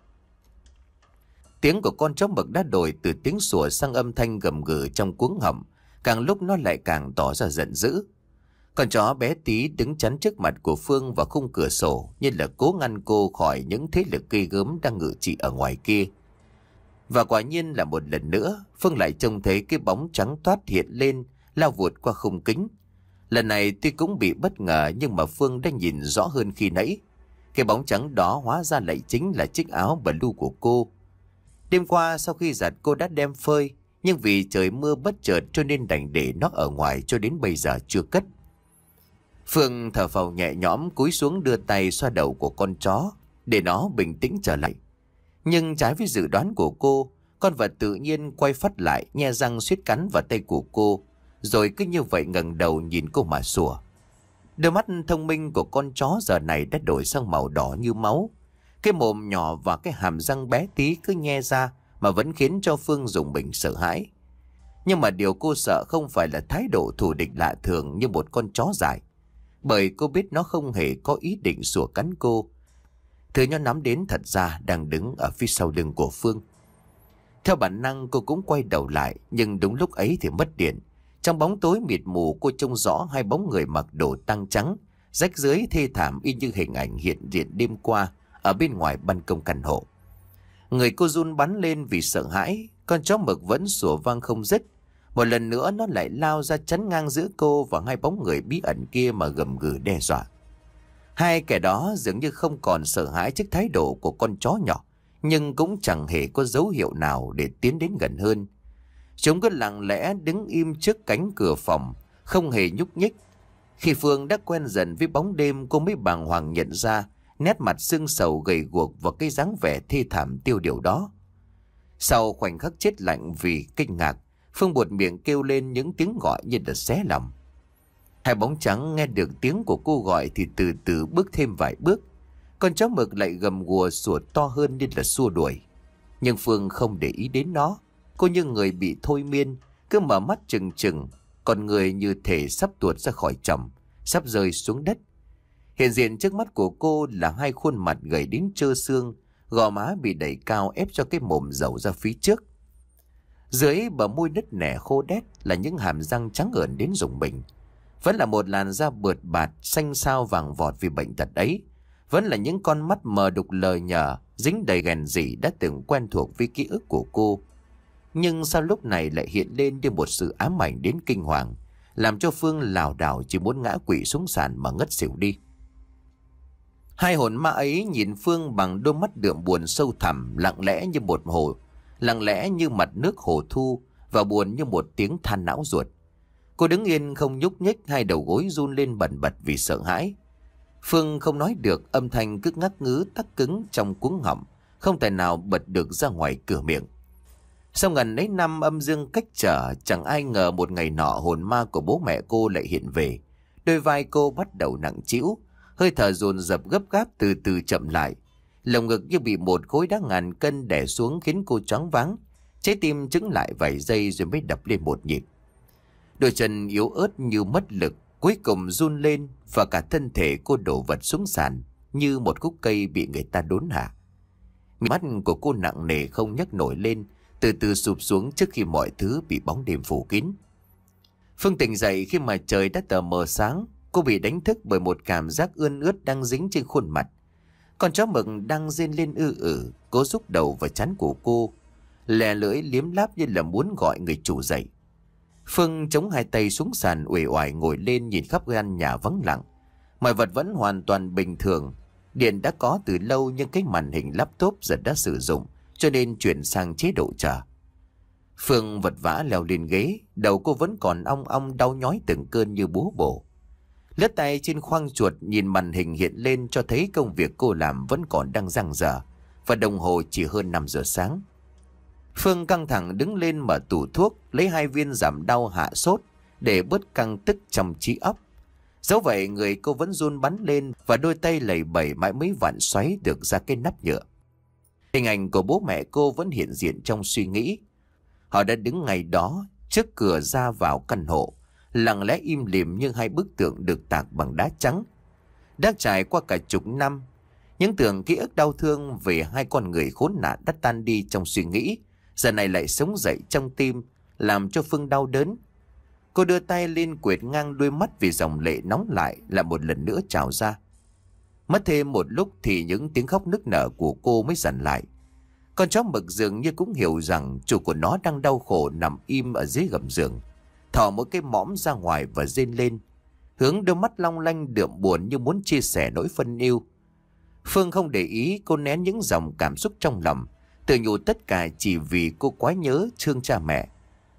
Tiếng của con chó mực đã đổi từ tiếng sủa sang âm thanh gầm gừ trong cuống họng, càng lúc nó lại càng tỏ ra giận dữ. Con chó bé tí đứng chắn trước mặt của Phương vào khung cửa sổ, như là cố ngăn cô khỏi những thế lực ghê gớm đang ngự trị ở ngoài kia. Và quả nhiên là một lần nữa, Phương lại trông thấy cái bóng trắng toát hiện lên, lao vụt qua khung kính. Lần này tuy cũng bị bất ngờ, nhưng mà Phương đã nhìn rõ hơn khi nãy. Cái bóng trắng đó hóa ra lại chính là chiếc áo blue của cô. Đêm qua sau khi giặt cô đã đem phơi, nhưng vì trời mưa bất chợt cho nên đành để nó ở ngoài cho đến bây giờ chưa cất. Phương thở phào nhẹ nhõm cúi xuống đưa tay xoa đầu của con chó để nó bình tĩnh trở lại. Nhưng trái với dự đoán của cô, con vật tự nhiên quay phắt lại, nhe răng suýt cắn vào tay của cô, rồi cứ như vậy ngẩng đầu nhìn cô mà sủa. Đôi mắt thông minh của con chó giờ này đã đổi sang màu đỏ như máu. Cái mồm nhỏ và cái hàm răng bé tí cứ nhe ra mà vẫn khiến cho Phương rùng mình sợ hãi. Nhưng mà điều cô sợ không phải là thái độ thù địch lạ thường như một con chó dại, bởi cô biết nó không hề có ý định sủa cắn cô. Thứ nó nắm đến thật ra đang đứng ở phía sau lưng của Phương. Theo bản năng cô cũng quay đầu lại, nhưng đúng lúc ấy thì mất điện. Trong bóng tối mịt mù cô trông rõ hai bóng người mặc đồ tang trắng, rách rưới thê thảm y như hình ảnh hiện diện đêm qua ở bên ngoài ban công căn hộ. Người cô run bắn lên vì sợ hãi, con chó mực vẫn sủa vang không dứt. Một lần nữa nó lại lao ra chắn ngang giữa cô và hai bóng người bí ẩn kia mà gầm gừ đe dọa. Hai kẻ đó dường như không còn sợ hãi trước thái độ của con chó nhỏ, nhưng cũng chẳng hề có dấu hiệu nào để tiến đến gần hơn. Chúng cứ lặng lẽ đứng im trước cánh cửa phòng, không hề nhúc nhích. Khi Phương đã quen dần với bóng đêm, cô mới bàng hoàng nhận ra nét mặt sưng sầu gầy guộc và cái dáng vẻ thê thảm tiêu điều đó. Sau khoảnh khắc chết lặng vì kinh ngạc, Phương buột miệng kêu lên những tiếng gọi như là xé lòng. Hai bóng trắng nghe được tiếng của cô gọi thì từ từ bước thêm vài bước. Con chó mực lại gầm gùa sủa to hơn như là xua đuổi. Nhưng Phương không để ý đến nó. Cô như người bị thôi miên, cứ mở mắt trừng trừng, còn người như thể sắp tuột ra khỏi chồng, sắp rơi xuống đất. Hiện diện trước mắt của cô là hai khuôn mặt gầy đến trơ xương, gò má bị đẩy cao ép cho cái mồm rầu ra phía trước. Dưới bờ môi nứt nẻ khô đét là những hàm răng trắng ởn đến rùng mình. Vẫn là một làn da bượt bạt, xanh xao vàng vọt vì bệnh tật ấy. Vẫn là những con mắt mờ đục lờ nhờ, dính đầy ghèn rỉ đã từng quen thuộc với ký ức của cô. Nhưng sao lúc này lại hiện lên như một sự ám ảnh đến kinh hoàng, làm cho Phương lảo đảo chỉ muốn ngã quỵ xuống sàn mà ngất xỉu đi. Hai hồn ma ấy nhìn Phương bằng đôi mắt đượm buồn sâu thẳm, lặng lẽ như một hồ, lặng lẽ như mặt nước hồ thu, và buồn như một tiếng than não ruột. Cô đứng yên không nhúc nhích, hai đầu gối run lên bần bật vì sợ hãi. Phương không nói được, âm thanh cứ ngắt ngứ tắc cứng trong cuống họng, không thể nào bật được ra ngoài cửa miệng. Sau gần ấy năm âm dương cách trở, chẳng ai ngờ một ngày nọ hồn ma của bố mẹ cô lại hiện về. Đôi vai cô bắt đầu nặng trĩu, hơi thở dồn dập gấp gáp từ từ chậm lại. Lồng ngực như bị một khối đá ngàn cân đè xuống khiến cô choáng váng. Trái tim chững lại vài giây rồi mới đập lên một nhịp. Đôi chân yếu ớt như mất lực, cuối cùng run lên và cả thân thể cô đổ vật xuống sàn như một khúc cây bị người ta đốn hạ. Mắt của cô nặng nề không nhấc nổi lên, từ từ sụp xuống trước khi mọi thứ bị bóng đêm phủ kín. Phương tỉnh dậy khi mà trời đã tờ mờ sáng. Cô bị đánh thức bởi một cảm giác ươn ướt đang dính trên khuôn mặt. Con chó mực đang rên lên ư ử, cố rúc đầu vào trán của cô, lè lưỡi liếm láp như là muốn gọi người chủ dậy. Phương chống hai tay xuống sàn uể oải ngồi lên nhìn khắp căn nhà vắng lặng. Mọi vật vẫn hoàn toàn bình thường. Điện đã có từ lâu nhưng cái màn hình laptop giờ đã sử dụng, cho nên chuyển sang chế độ chờ. Phương vật vã leo lên ghế, đầu cô vẫn còn ong ong đau nhói từng cơn như búa bổ. Lướt tay trên khoang chuột nhìn màn hình hiện lên cho thấy công việc cô làm vẫn còn đang dang dở, và đồng hồ chỉ hơn năm giờ sáng. Phương căng thẳng đứng lên mở tủ thuốc, lấy hai viên giảm đau hạ sốt để bớt căng tức trong trí óc. Dẫu vậy người cô vẫn run bắn lên và đôi tay lầy bẩy mãi mới vặn xoáy được ra cái nắp nhựa. Hình ảnh của bố mẹ cô vẫn hiện diện trong suy nghĩ. Họ đã đứng ngay đó trước cửa ra vào căn hộ, lặng lẽ im lìm như hai bức tượng được tạc bằng đá trắng. Đã trải qua cả chục năm, những tưởng ký ức đau thương về hai con người khốn nạn đã tan đi trong suy nghĩ, giờ này lại sống dậy trong tim, làm cho Phương đau đớn. Cô đưa tay lên quệt ngang đôi mắt vì dòng lệ nóng lại lại một lần nữa trào ra. Mất thêm một lúc thì những tiếng khóc nức nở của cô mới dần lại. Con chó mực dường như cũng hiểu rằng chủ của nó đang đau khổ nằm im ở dưới gầm giường, thò mỗi cái mõm ra ngoài và rên lên, hướng đôi mắt long lanh đượm buồn như muốn chia sẻ nỗi phân yêu. Phương không để ý, cô nén những dòng cảm xúc trong lòng, tự nhủ tất cả chỉ vì cô quá nhớ thương cha mẹ,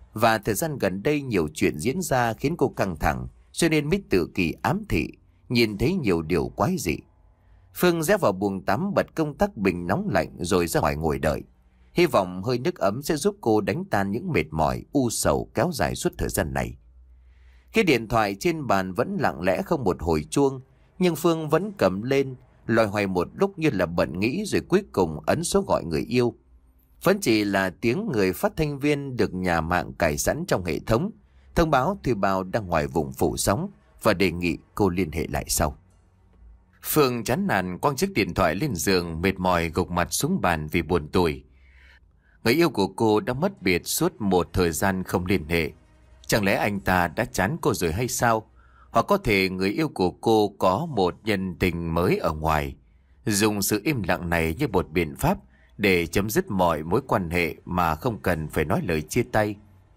Và thời gian gần đây nhiều chuyện diễn ra khiến cô căng thẳng, cho nên mới tự kỷ ám thị, nhìn thấy nhiều điều quái dị. Phương rẽ vào buồng tắm, bật công tắc bình nóng lạnh rồi ra ngoài ngồi đợi. Hy vọng hơi nước ấm sẽ giúp cô đánh tan những mệt mỏi, u sầu kéo dài suốt thời gian này. Cái điện thoại trên bàn vẫn lặng lẽ không một hồi chuông, nhưng Phương vẫn cầm lên, loay hoay một lúc như là bận nghĩ rồi cuối cùng ấn số gọi người yêu. Vẫn chỉ là tiếng người phát thanh viên được nhà mạng cài sẵn trong hệ thống, thông báo Thuy Bao đang ngoài vùng phủ sóng và đề nghị cô liên hệ lại sau. Phương chán nản quăng chiếc điện thoại lên giường, mệt mỏi gục mặt xuống bàn vì buồn tủi. Người yêu của cô đã mất biệt suốt một thời gian không liên hệ. Chẳng lẽ anh ta đã chán cô rồi hay sao? Hoặc có thể người yêu của cô có một nhân tình mới ở ngoài, dùng sự im lặng này như một biện pháp để chấm dứt mọi mối quan hệ mà không cần phải nói lời chia tay.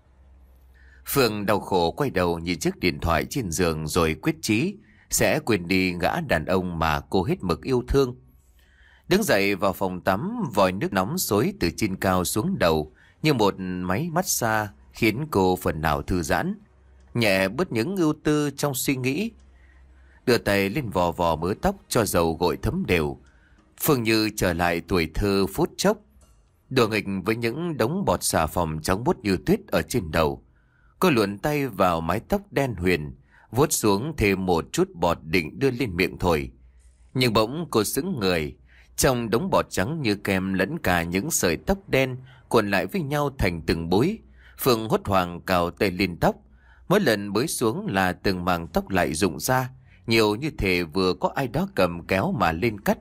Phương đau khổ quay đầu nhìn chiếc điện thoại trên giường rồi quyết chí sẽ quên đi gã đàn ông mà cô hết mực yêu thương. Đứng dậy vào phòng tắm, vòi nước nóng xối từ trên cao xuống đầu như một máy massage khiến cô phần nào thư giãn, nhẹ bớt những ưu tư trong suy nghĩ. Đưa tay lên vò vò mớ tóc cho dầu gội thấm đều. Phương như trở lại tuổi thơ phút chốc, đùa nghịch với những đống bọt xà phòng trắng muốt như tuyết ở trên đầu. Cô luồn tay vào mái tóc đen huyền, vuốt xuống thêm một chút bọt định đưa lên miệng thổi. Nhưng bỗng cô sững người, trong đống bọt trắng như kem lẫn cả những sợi tóc đen cuộn lại với nhau thành từng búi. Phương hốt hoảng cào tay lên tóc, mỗi lần bới xuống là từng mảng tóc lại rụng ra, nhiều như thể vừa có ai đó cầm kéo mà lên cắt.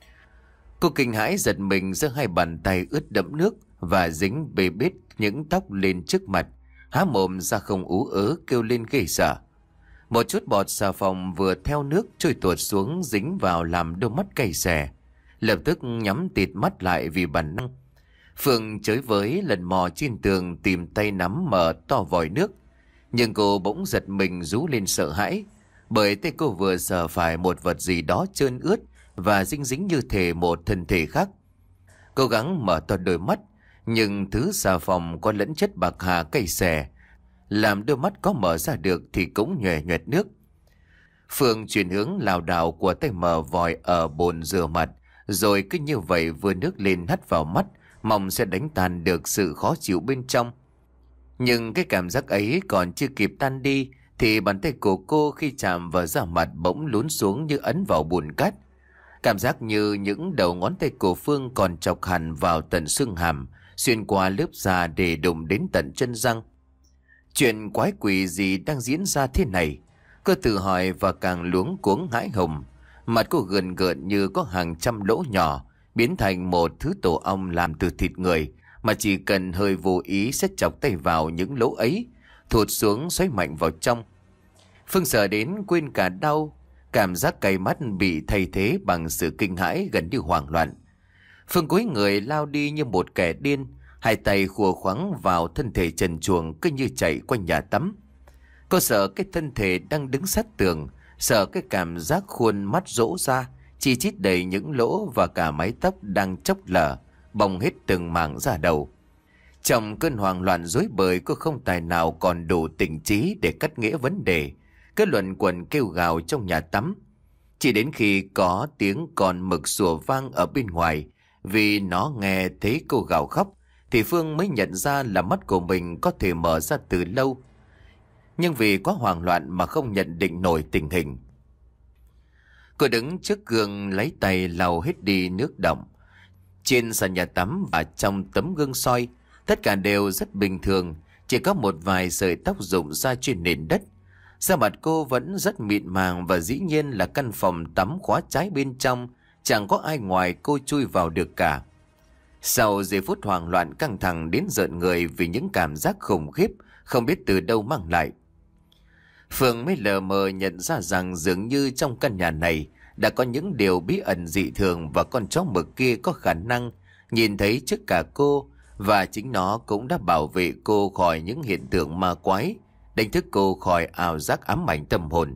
Cô kinh hãi giật mình, giơ hai bàn tay ướt đẫm nước và dính bê bết những tóc lên trước mặt, há mồm ra không ú ớ kêu lên ghê sợ. Một chút bọt xà phòng vừa theo nước trôi tuột xuống dính vào làm đôi mắt cay xè. Lập tức nhắm tịt mắt lại vì bản năng. Phương chới với lần mò trên tường tìm tay nắm mở to vòi nước. Nhưng cô bỗng giật mình rú lên sợ hãi, bởi tay cô vừa sờ phải một vật gì đó trơn ướt và dính dính như thể một thân thể khác. Cố gắng mở to đôi mắt, nhưng thứ xà phòng có lẫn chất bạc hà cay xè, làm đôi mắt có mở ra được thì cũng nhòe nhoẹt nước. Phương chuyển hướng lảo đảo của tay mở vòi ở bồn rửa mặt, rồi cứ như vậy vừa nước lên hắt vào mắt, mong sẽ đánh tan được sự khó chịu bên trong. Nhưng cái cảm giác ấy còn chưa kịp tan đi thì bàn tay của cô khi chạm vào da mặt bỗng lún xuống như ấn vào bùn cát. Cảm giác như những đầu ngón tay của Phương còn chọc hẳn vào tận xương hàm, xuyên qua lớp da để đụng đến tận chân răng. Chuyện quái quỷ gì đang diễn ra thế này? Cô tự hỏi và càng luống cuống hãi hùng. Mặt cô gườn gợn như có hàng trăm lỗ nhỏ, biến thành một thứ tổ ong làm từ thịt người, mà chỉ cần hơi vô ý sẽ chọc tay vào những lỗ ấy, thụt xuống xoáy mạnh vào trong. Phương sợ đến quên cả đau, cảm giác cay mắt bị thay thế bằng sự kinh hãi gần như hoảng loạn. Phương cúi người lao đi như một kẻ điên, hai tay khua khoắng vào thân thể trần truồng cứ như chạy quanh nhà tắm. Cô sợ cái thân thể đang đứng sát tường, sợ cái cảm giác khuôn mắt rỗ ra, chi chít đầy những lỗ và cả mái tóc đang chốc lở, bong hết từng mảng da đầu. Trong cơn hoang loạn rối bời, cô không tài nào còn đủ tỉnh trí để cắt nghĩa vấn đề, cứ luẩn quẩn kêu gào trong nhà tắm. Chỉ đến khi có tiếng con mực sủa vang ở bên ngoài, vì nó nghe thấy cô gào khóc, thì Phương mới nhận ra là mắt của mình có thể mở ra từ lâu. Nhưng vì quá hoảng loạn mà không nhận định nổi tình hình. Cô đứng trước gương lấy tay lau hết đi nước đọng. Trên sàn nhà tắm và trong tấm gương soi, tất cả đều rất bình thường, chỉ có một vài sợi tóc rụng ra trên nền đất. Da mặt cô vẫn rất mịn màng và dĩ nhiên là căn phòng tắm khóa trái bên trong, chẳng có ai ngoài cô chui vào được cả. Sau giây phút hoảng loạn căng thẳng đến rợn người vì những cảm giác khủng khiếp không biết từ đâu mang lại, Phương mới lờ mờ nhận ra rằng dường như trong căn nhà này đã có những điều bí ẩn dị thường, và con chó mực kia có khả năng nhìn thấy trước cả cô, và chính nó cũng đã bảo vệ cô khỏi những hiện tượng ma quái, đánh thức cô khỏi ảo giác ám ảnh tâm hồn.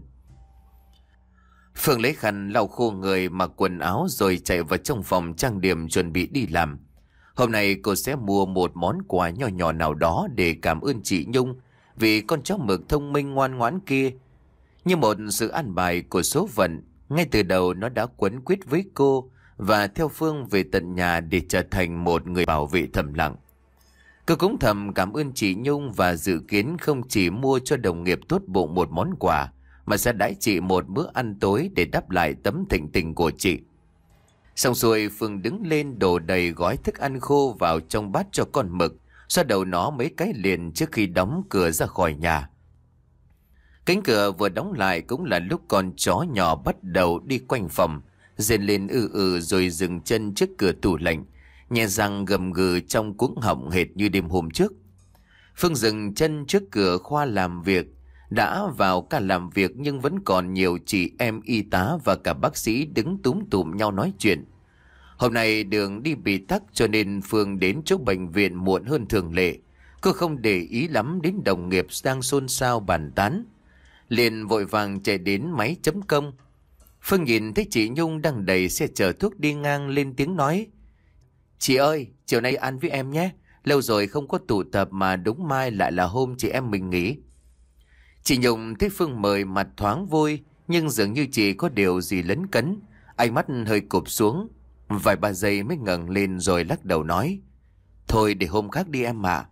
Phương lấy khăn lau khô người, mặc quần áo rồi chạy vào trong phòng trang điểm chuẩn bị đi làm. Hôm nay cô sẽ mua một món quà nhỏ nhỏ nào đó để cảm ơn chị Nhung vì con chó mực thông minh ngoan ngoãn kia. Như một sự an bài của số phận, ngay từ đầu nó đã quấn quýt với cô và theo Phương về tận nhà để trở thành một người bảo vệ thầm lặng. Cô cũng thầm cảm ơn chị Nhung và dự kiến không chỉ mua cho đồng nghiệp tốt bụng một món quà, mà sẽ đãi chị một bữa ăn tối để đáp lại tấm thịnh tình của chị. Xong xuôi, Phương đứng lên đổ đầy gói thức ăn khô vào trong bát cho con mực, xoa đầu nó mấy cái liền trước khi đóng cửa ra khỏi nhà. Cánh cửa vừa đóng lại cũng là lúc con chó nhỏ bắt đầu đi quanh phòng, rên lên ư ư rồi dừng chân trước cửa tủ lạnh, nhẹ răng gầm gừ trong cuống họng hệt như đêm hôm trước. Phương dừng chân trước cửa khoa làm việc, đã vào ca làm việc nhưng vẫn còn nhiều chị em y tá và cả bác sĩ đứng túm tụm nhau nói chuyện. Hôm nay đường đi bị tắc cho nên Phương đến chỗ bệnh viện muộn hơn thường lệ. Cô không để ý lắm đến đồng nghiệp đang xôn xao bàn tán, liền vội vàng chạy đến máy chấm công. Phương nhìn thấy chị Nhung đang đẩy xe chở thuốc đi ngang lên tiếng nói: "Chị ơi, chiều nay ăn với em nhé. Lâu rồi không có tụ tập mà đúng mai lại là hôm chị em mình nghỉ." Chị Nhung thấy Phương mời mặt thoáng vui, nhưng dường như chị có điều gì lấn cấn, ánh mắt hơi cụp xuống. Vài ba giây mới ngẩng lên rồi lắc đầu nói: "Thôi để hôm khác đi em ạ."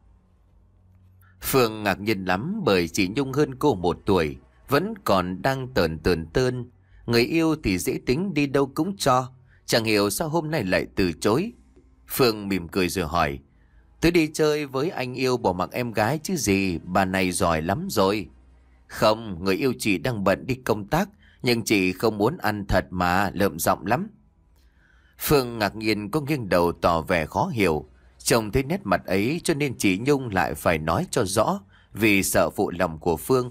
Phương ngạc nhiên lắm bởi chị Nhung hơn cô một tuổi, vẫn còn đang tờn tờn tơn. Người yêu thì dễ tính đi đâu cũng cho, chẳng hiểu sao hôm nay lại từ chối. Phương mỉm cười rồi hỏi: "Tôi đi chơi với anh yêu bỏ mặc em gái chứ gì, bà này giỏi lắm rồi." "Không, người yêu chị đang bận đi công tác, nhưng chị không muốn ăn thật mà, lợm giọng lắm." Phương ngạc nhiên có nghiêng đầu tỏ vẻ khó hiểu. Trông thấy nét mặt ấy cho nên chị Nhung lại phải nói cho rõ, vì sợ phụ lòng của Phương.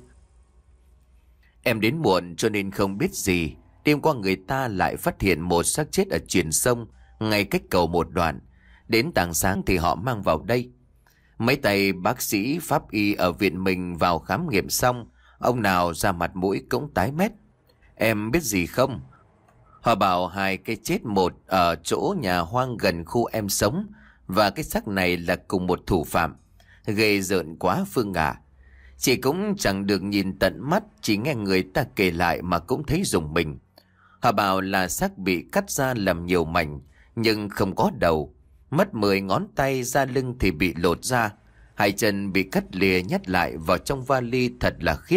"Em đến muộn cho nên không biết gì. Đêm qua người ta lại phát hiện một xác chết ở truyền sông, ngay cách cầu một đoạn. Đến tảng sáng thì họ mang vào đây. Mấy tay bác sĩ pháp y ở viện mình vào khám nghiệm xong, ông nào ra mặt mũi cũng tái mét. Em biết gì không? Họ bảo hai cái chết, một ở chỗ nhà hoang gần khu em sống, và cái xác này là cùng một thủ phạm. Ghê rợn quá Phương à. Chị cũng chẳng được nhìn tận mắt, chỉ nghe người ta kể lại mà cũng thấy rùng mình. Họ bảo là xác bị cắt ra làm nhiều mảnh, nhưng không có đầu. Mất mười ngón tay, da lưng thì bị lột ra. Hai chân bị cắt lìa nhét lại vào trong vali, thật là khiếp.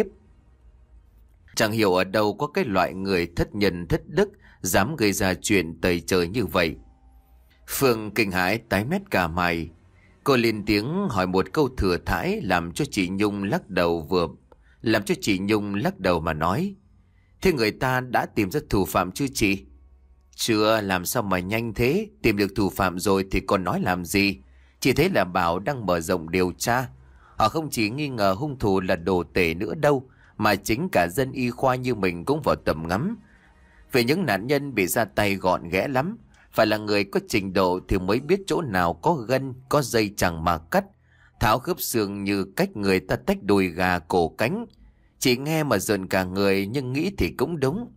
Chẳng hiểu ở đâu có cái loại người thất nhân thất đức dám gây ra chuyện tày trời như vậy." Phương kinh hãi tái mét cả mày. Cô lên tiếng hỏi một câu thừa thãi làm cho chị Nhung lắc đầu vừa làm cho chị Nhung lắc đầu mà nói: "Thế người ta đã tìm ra thủ phạm chưa chị?" "Chưa, làm sao mà nhanh thế? Tìm được thủ phạm rồi thì còn nói làm gì? Chỉ thấy là bảo đang mở rộng điều tra. Họ không chỉ nghi ngờ hung thủ là đồ tể nữa đâu, mà chính cả dân y khoa như mình cũng vào tầm ngắm. Về những nạn nhân bị ra tay gọn ghẽ lắm. Phải là người có trình độ thì mới biết chỗ nào có gân, có dây chẳng mà cắt, tháo khớp xương như cách người ta tách đùi gà cổ cánh. Chị nghe mà rợn cả người, nhưng nghĩ thì cũng đúng."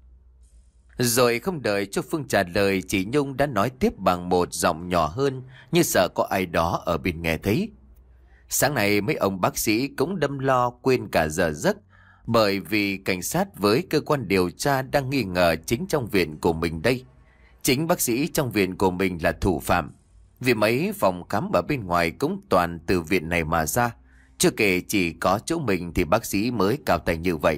Rồi không đợi cho Phương trả lời, chị Nhung đã nói tiếp bằng một giọng nhỏ hơn, như sợ có ai đó ở bên nghe thấy: "Sáng nay mấy ông bác sĩ cũng đâm lo quên cả giờ giấc, bởi vì cảnh sát với cơ quan điều tra đang nghi ngờ chính trong viện của mình đây. Chính bác sĩ trong viện của mình là thủ phạm. Vì mấy phòng khám ở bên ngoài cũng toàn từ viện này mà ra. Chưa kể chỉ có chỗ mình thì bác sĩ mới cao tay như vậy."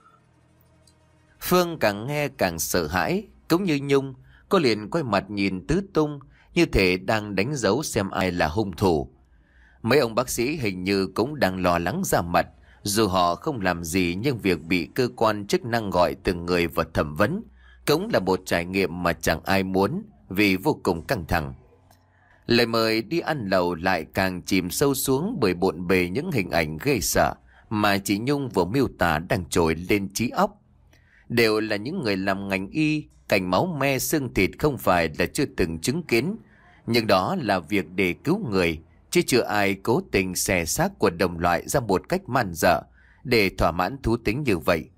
Phương càng nghe càng sợ hãi. Cũng như Nhung, cô liền quay mặt nhìn tứ tung, như thể đang đánh dấu xem ai là hung thủ. Mấy ông bác sĩ hình như cũng đang lo lắng ra mặt. Dù họ không làm gì, nhưng việc bị cơ quan chức năng gọi từng người vào thẩm vấn cũng là một trải nghiệm mà chẳng ai muốn, vì vô cùng căng thẳng. Lời mời đi ăn lẩu lại càng chìm sâu xuống bởi bộn bề những hình ảnh ghê sợ mà chị Nhung vừa miêu tả đang trồi lên trí óc. Đều là những người làm ngành y, cảnh máu me xương thịt không phải là chưa từng chứng kiến, nhưng đó là việc để cứu người, chứ chưa ai cố tình xẻ xác của đồng loại ra một cách man dợ để thỏa mãn thú tính như vậy.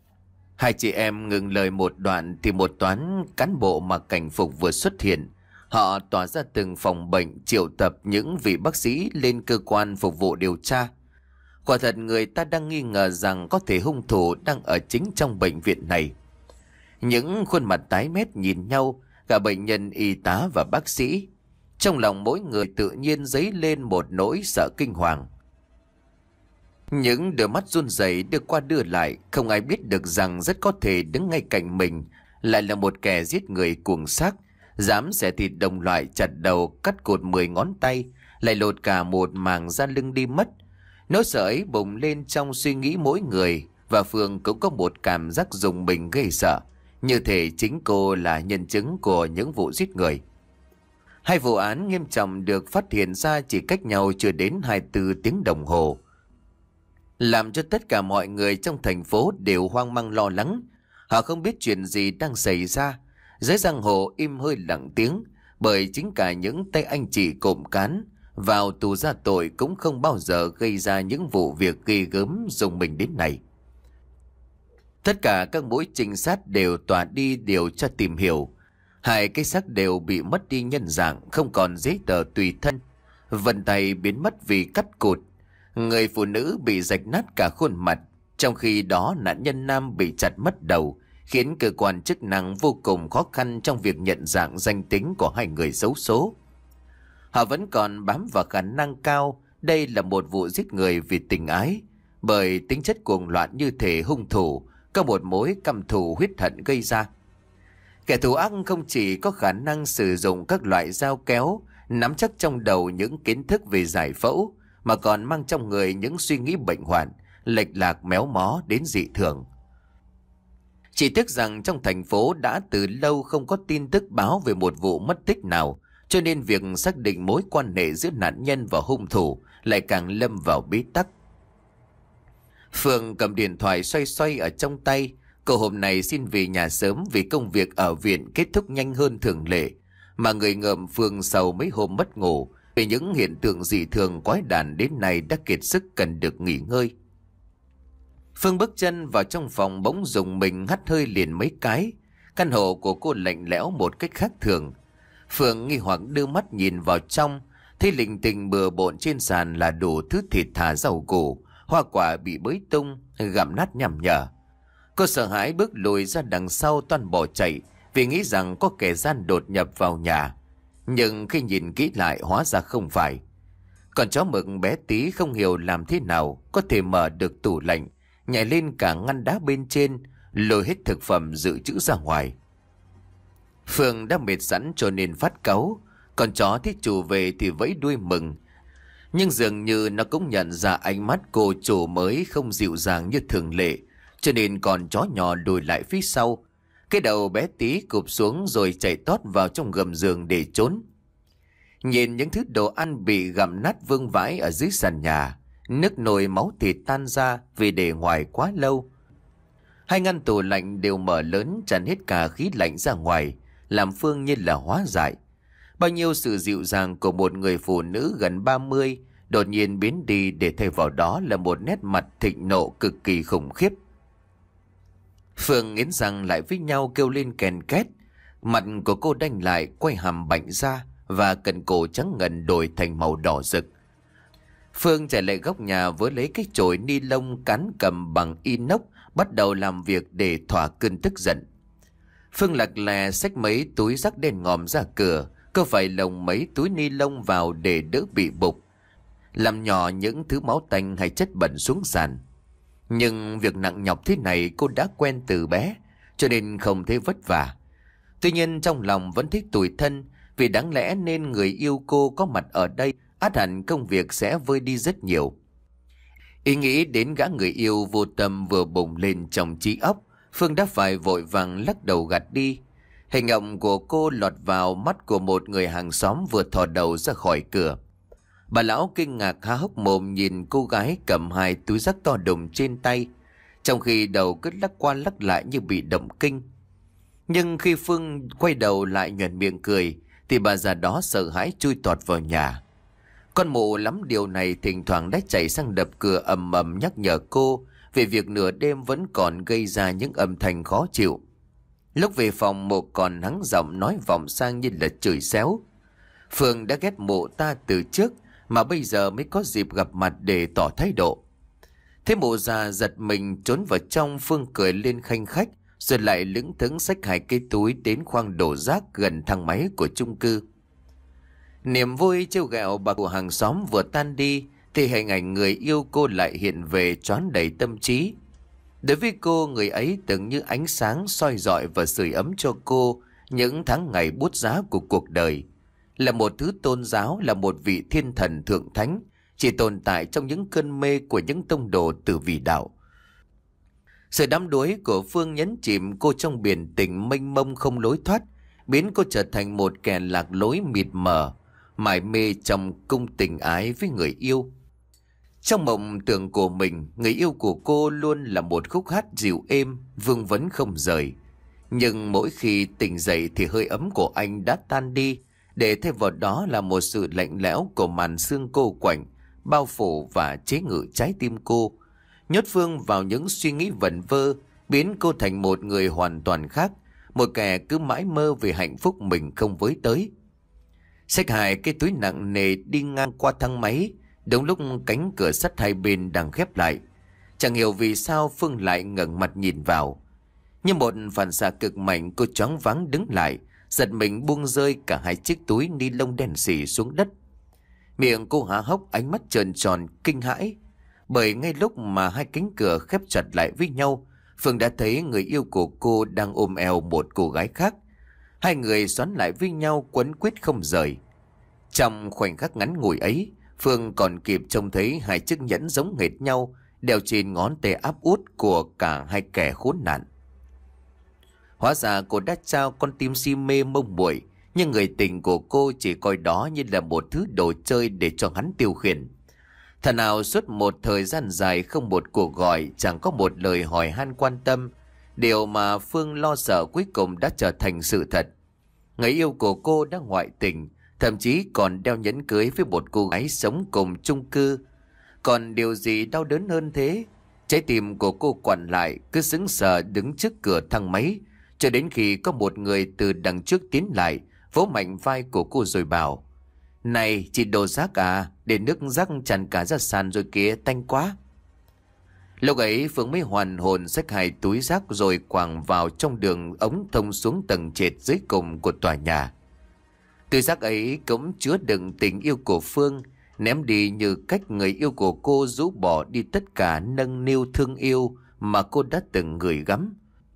Hai chị em ngừng lời một đoạn thì một toán cán bộ mặc cảnh phục vừa xuất hiện. Họ tỏa ra từng phòng bệnh, triệu tập những vị bác sĩ lên cơ quan phục vụ điều tra. Quả thật người ta đang nghi ngờ rằng có thể hung thủ đang ở chính trong bệnh viện này. Những khuôn mặt tái mét nhìn nhau, cả bệnh nhân, y tá và bác sĩ. Trong lòng mỗi người tự nhiên dấy lên một nỗi sợ kinh hoàng. Những đôi mắt run rẩy đưa qua đưa lại, không ai biết được rằng rất có thể đứng ngay cạnh mình lại là một kẻ giết người cuồng xác, dám xẻ thịt đồng loại, chặt đầu, cắt cụt mười ngón tay, lại lột cả một màng da lưng đi mất. Nỗi sợ ấy bùng lên trong suy nghĩ mỗi người, và Phương cũng có một cảm giác rùng mình ghê sợ, như thể chính cô là nhân chứng của những vụ giết người. Hai vụ án nghiêm trọng được phát hiện ra chỉ cách nhau chưa đến hai mươi tư tiếng đồng hồ, làm cho tất cả mọi người trong thành phố đều hoang mang lo lắng. Họ không biết chuyện gì đang xảy ra. Giới giang hồ im hơi lặng tiếng, bởi chính cả những tay anh chị cộm cán vào tù ra tội cũng không bao giờ gây ra những vụ việc ghê gớm rùng mình đến này. Tất cả các mũi trinh sát đều tỏa đi điều tra tìm hiểu. Hai cái xác đều bị mất đi nhân dạng, không còn giấy tờ tùy thân. Vân tay biến mất vì cắt cụt. Người phụ nữ bị rạch nát cả khuôn mặt, trong khi đó nạn nhân nam bị chặt mất đầu, khiến cơ quan chức năng vô cùng khó khăn trong việc nhận dạng danh tính của hai người xấu số. Họ vẫn còn bám vào khả năng cao đây là một vụ giết người vì tình ái, bởi tính chất cuồng loạn như thể hung thủ có một mối căm thù huyết hận gây ra. Kẻ thù ác không chỉ có khả năng sử dụng các loại dao kéo, nắm chắc trong đầu những kiến thức về giải phẫu, mà còn mang trong người những suy nghĩ bệnh hoạn, lệch lạc méo mó đến dị thường. Chỉ tiếc rằng trong thành phố đã từ lâu không có tin tức báo về một vụ mất tích nào, cho nên việc xác định mối quan hệ giữa nạn nhân và hung thủ lại càng lâm vào bế tắc. Phương cầm điện thoại xoay xoay ở trong tay. Cô hôm nay xin về nhà sớm vì công việc ở viện kết thúc nhanh hơn thường lệ, mà người ngợm Phương sau mấy hôm mất ngủ vì những hiện tượng dị thường quái đản đến nay đã kiệt sức cần được nghỉ ngơi. Phương bước chân vào trong phòng bỗng dùng mình hắt hơi liền mấy cái. Căn hộ của cô lạnh lẽo một cách khác thường. Phương nghi hoặc đưa mắt nhìn vào trong, thấy lình tình bừa bộn trên sàn là đủ thứ thịt thà rau củ, hoa quả bị bới tung, gặm nát nhằm nhở. Cô sợ hãi bước lùi ra đằng sau toan bỏ chạy vì nghĩ rằng có kẻ gian đột nhập vào nhà. Nhưng khi nhìn kỹ lại hóa ra không phải. Con chó mực bé tí không hiểu làm thế nào có thể mở được tủ lạnh, nhảy lên cả ngăn đá bên trên, lôi hết thực phẩm dự trữ ra ngoài. Phương đã mệt sẵn cho nên phát cáu. Con chó thấy chủ về thì vẫy đuôi mừng, nhưng dường như nó cũng nhận ra ánh mắt cô chủ mới không dịu dàng như thường lệ, cho nên con chó nhỏ lùi lại phía sau. Cái đầu bé tí cụp xuống rồi chạy tót vào trong gầm giường để trốn. Nhìn những thứ đồ ăn bị gặm nát vương vãi ở dưới sàn nhà, nước nồi máu thịt tan ra vì để ngoài quá lâu. Hai ngăn tủ lạnh đều mở lớn tràn hết cả khí lạnh ra ngoài, làm Phương như là hóa giải. Bao nhiêu sự dịu dàng của một người phụ nữ gần ba mươi đột nhiên biến đi, để thay vào đó là một nét mặt thịnh nộ cực kỳ khủng khiếp. Phương nghiến răng lại với nhau kêu lên kèn két. Mặt của cô đanh lại, quay hàm bạnh ra và cần cổ trắng ngần đổi thành màu đỏ rực. Phương chạy lại góc nhà với lấy cái chổi ni lông cán cầm bằng inox, bắt đầu làm việc để thỏa cơn tức giận. Phương lật lè xách mấy túi rác đen ngòm ra cửa, cô phải lồng mấy túi ni lông vào để đỡ bị bục, làm nhỏ những thứ máu tanh hay chất bẩn xuống sàn. Nhưng việc nặng nhọc thế này cô đã quen từ bé, cho nên không thấy vất vả. Tuy nhiên trong lòng vẫn thích tủi thân, vì đáng lẽ nên người yêu cô có mặt ở đây, ắt hẳn công việc sẽ vơi đi rất nhiều. Ý nghĩ đến gã người yêu vô tâm vừa bùng lên trong trí óc, Phương đã phải vội vàng lắc đầu gạt đi. Hình ảnh của cô lọt vào mắt của một người hàng xóm vừa thò đầu ra khỏi cửa. Bà lão kinh ngạc há hốc mồm nhìn cô gái cầm hai túi rác to đùng trên tay, trong khi đầu cứ lắc qua lắc lại như bị động kinh. Nhưng khi Phương quay đầu lại nhoẻn miệng cười, thì bà già đó sợ hãi chui tọt vào nhà. Con mụ lắm điều này thỉnh thoảng đã chạy sang đập cửa ầm ầm nhắc nhở cô về việc nửa đêm vẫn còn gây ra những âm thanh khó chịu. Lúc về phòng Mộ còn hắng giọng nói vọng sang như là chửi xéo. Phương đã ghét Mộ ta từ trước, mà bây giờ mới có dịp gặp mặt để tỏ thái độ. Thế Mộ già giật mình trốn vào trong. Phương cười lên khanh khách, rồi lại lững thững xách hai cái túi đến khoang đổ rác gần thang máy của chung cư. Niềm vui trêu ghẹo bà của hàng xóm vừa tan đi, thì hình ảnh người yêu cô lại hiện về choán đầy tâm trí. Đối với cô, người ấy từng như ánh sáng soi rọi và sưởi ấm cho cô những tháng ngày bút giá của cuộc đời. Là một thứ tôn giáo, là một vị thiên thần thượng thánh, chỉ tồn tại trong những cơn mê của những tông đồ tử vì đạo. Sự đắm đuối của Phương nhấn chìm cô trong biển tình mênh mông không lối thoát, biến cô trở thành một kẻ lạc lối mịt mờ, mải mê trong cung tình ái với người yêu. Trong mộng tưởng của mình, người yêu của cô luôn là một khúc hát dịu êm, vương vấn không rời. Nhưng mỗi khi tỉnh dậy thì hơi ấm của anh đã tan đi, để thay vào đó là một sự lạnh lẽo của màn sương cô quạnh, bao phủ và chế ngự trái tim cô, nhốt Phương vào những suy nghĩ vẩn vơ, biến cô thành một người hoàn toàn khác, một kẻ cứ mãi mơ về hạnh phúc mình không với tới. Xách hai cái túi nặng nề đi ngang qua thang máy, đúng lúc cánh cửa sắt hai bên đang khép lại. Chẳng hiểu vì sao Phương lại ngẩng mặt nhìn vào. Như một phản xạ cực mạnh, cô choáng váng đứng lại, giật mình buông rơi cả hai chiếc túi ni lông đen xì xuống đất. Miệng cô há hốc, ánh mắt tròn tròn kinh hãi, bởi ngay lúc mà hai cánh cửa khép chặt lại với nhau, Phương đã thấy người yêu của cô đang ôm eo một cô gái khác. Hai người xoắn lại với nhau quấn quýt không rời. Trong khoảnh khắc ngắn ngủi ấy, Phương còn kịp trông thấy hai chiếc nhẫn giống hệt nhau đeo trên ngón tay áp út của cả hai kẻ khốn nạn. Hóa ra cô đã trao con tim si mê mông muội, nhưng người tình của cô chỉ coi đó như là một thứ đồ chơi để cho hắn tiêu khiển. Thà nào suốt một thời gian dài không một cuộc gọi, chẳng có một lời hỏi han quan tâm, điều mà Phương lo sợ cuối cùng đã trở thành sự thật. Người yêu của cô đã ngoại tình, thậm chí còn đeo nhẫn cưới với một cô gái sống cùng chung cư. Còn điều gì đau đớn hơn thế? Trái tim của cô quặn lại, cứ sững sờ đứng trước cửa thang máy, cho đến khi có một người từ đằng trước tiến lại, vỗ mạnh vai của cô rồi bảo: "Này, chị đồ rác à, để nước rác tràn cả ra sàn rồi kìa, tanh quá." Lúc ấy Phương mới hoàn hồn, xách hai túi rác rồi quàng vào trong đường ống thông xuống tầng trệt dưới cùng của tòa nhà. Túi rác ấy cũng chứa đựng tình yêu của Phương, ném đi như cách người yêu của cô rũ bỏ đi tất cả nâng niu thương yêu mà cô đã từng gửi gắm.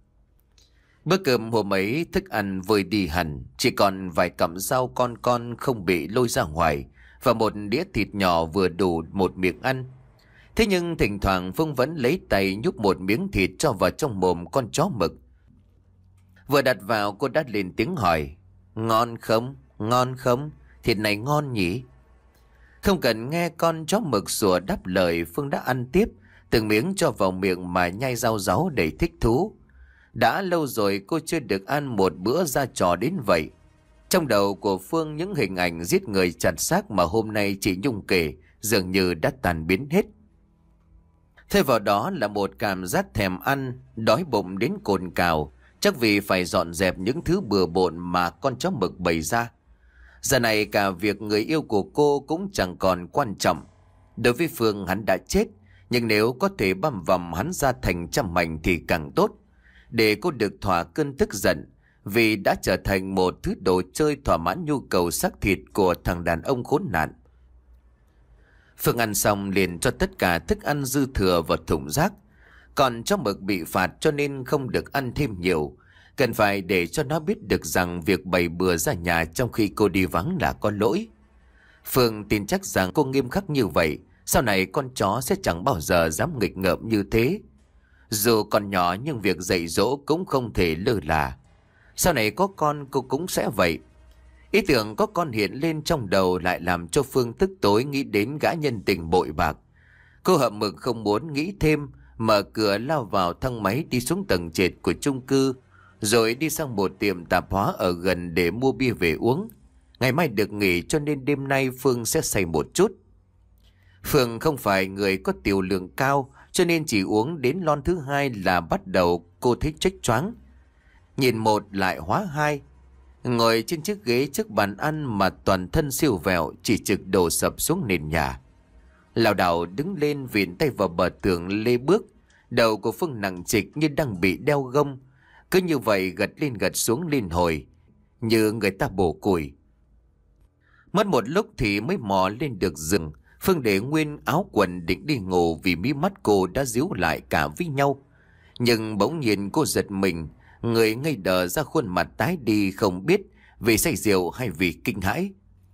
Bữa cơm hôm ấy thức ăn vơi đi hẳn, chỉ còn vài cọng rau con con không bị lôi ra ngoài và một đĩa thịt nhỏ vừa đủ một miệng ăn. Thế nhưng thỉnh thoảng Phương vẫn lấy tay nhúc một miếng thịt cho vào trong mồm con chó mực. Vừa đặt vào cô đã lên tiếng hỏi: "Ngon không? Ngon không? Thịt này ngon nhỉ?" Không cần nghe con chó mực sủa đáp lời, Phương đã ăn tiếp, từng miếng cho vào miệng mà nhai rau ráu đầy thích thú. Đã lâu rồi cô chưa được ăn một bữa ra trò đến vậy. Trong đầu của Phương, những hình ảnh giết người chặt xác mà hôm nay chị Nhung kể dường như đã tan biến hết. Thay vào đó là một cảm giác thèm ăn, đói bụng đến cồn cào, chắc vì phải dọn dẹp những thứ bừa bộn mà con chó mực bày ra. Giờ này cả việc người yêu của cô cũng chẳng còn quan trọng. Đối với Phương, hắn đã chết, nhưng nếu có thể băm vằm hắn ra thành trăm mảnh thì càng tốt, để cô được thỏa cơn tức giận vì đã trở thành một thứ đồ chơi thỏa mãn nhu cầu xác thịt của thằng đàn ông khốn nạn. Phương ăn xong liền cho tất cả thức ăn dư thừa vào thùng rác. Còn chó mực bị phạt cho nên không được ăn thêm nhiều, cần phải để cho nó biết được rằng việc bày bừa ra nhà trong khi cô đi vắng là có lỗi. Phương tin chắc rằng cô nghiêm khắc như vậy, sau này con chó sẽ chẳng bao giờ dám nghịch ngợm như thế. Dù còn nhỏ nhưng việc dạy dỗ cũng không thể lơ là. Sau này có con cô cũng sẽ vậy. Ý tưởng có con hiện lên trong đầu lại làm cho Phương tức tối nghĩ đến gã nhân tình bội bạc. Cô hậm hực không muốn nghĩ thêm, mở cửa lao vào thang máy đi xuống tầng trệt của chung cư, rồi đi sang một tiệm tạp hóa ở gần để mua bia về uống. Ngày mai được nghỉ cho nên đêm nay Phương sẽ say một chút. Phương không phải người có tiểu lượng cao, cho nên chỉ uống đến lon thứ hai là bắt đầu cô thấy chếch choáng. nhìn một lại hóa hai. Ngồi trên chiếc ghế trước bàn ăn mà toàn thân siêu vẹo, chỉ trực đổ sập xuống nền nhà. Lảo đảo đứng lên, vịn tay vào bờ tường lê bước. Đầu của Phương nặng trịch như đang bị đeo gông. Cứ như vậy gật lên gật xuống liên hồi, như người ta bổ củi. Mất một lúc thì mới mò lên được giường. Phương để nguyên áo quần định đi ngủ vì mí mắt cô đã díu lại cả với nhau. Nhưng bỗng nhiên cô giật mình, người ngây đờ ra, khuôn mặt tái đi, không biết vì say rượu hay vì kinh hãi.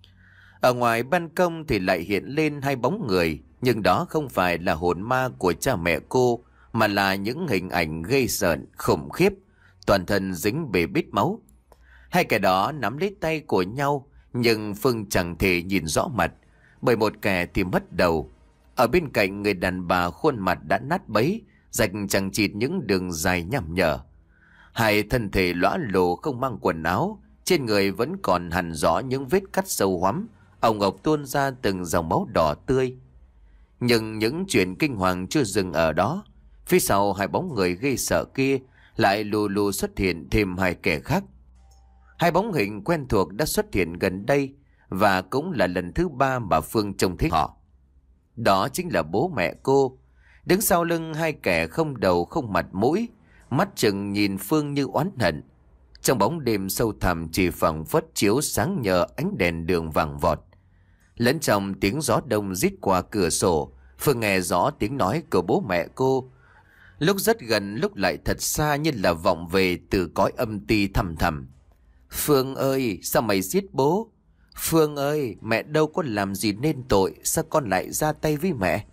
Ở ngoài ban công thì lại hiện lên hai bóng người, nhưng đó không phải là hồn ma của cha mẹ cô, mà là những hình ảnh ghê rợn, khủng khiếp, toàn thân dính bê bít máu. Hai kẻ đó nắm lấy tay của nhau, nhưng Phương chẳng thể nhìn rõ mặt, bởi một kẻ thì mất đầu. Ở bên cạnh người đàn bà, khuôn mặt đã nát bấy, rạch chẳng chịt những đường dài nhằm nhở. Hai thân thể lõa lồ không mang quần áo, trên người vẫn còn hằn rõ những vết cắt sâu hoắm, ồng ộc tuôn ra từng dòng máu đỏ tươi. Nhưng những chuyện kinh hoàng chưa dừng ở đó. Phía sau hai bóng người gây sợ kia lại lù lù xuất hiện thêm hai kẻ khác. Hai bóng hình quen thuộc đã xuất hiện gần đây, và cũng là lần thứ ba mà Phương trông thấy họ. Đó chính là bố mẹ cô. Đứng sau lưng hai kẻ không đầu không mặt mũi, mắt chừng nhìn Phương như oán hận. Trong bóng đêm sâu thẳm chỉ phẳng phất chiếu sáng nhờ ánh đèn đường vàng vọt. Lẫn trong tiếng gió đông rít qua cửa sổ, Phương nghe rõ tiếng nói của bố mẹ cô. Lúc rất gần, lúc lại thật xa, như là vọng về từ cõi âm ti thầm thầm. Phương ơi, sao mày giết bố? Phương ơi, mẹ đâu có làm gì nên tội, sao con lại ra tay với mẹ?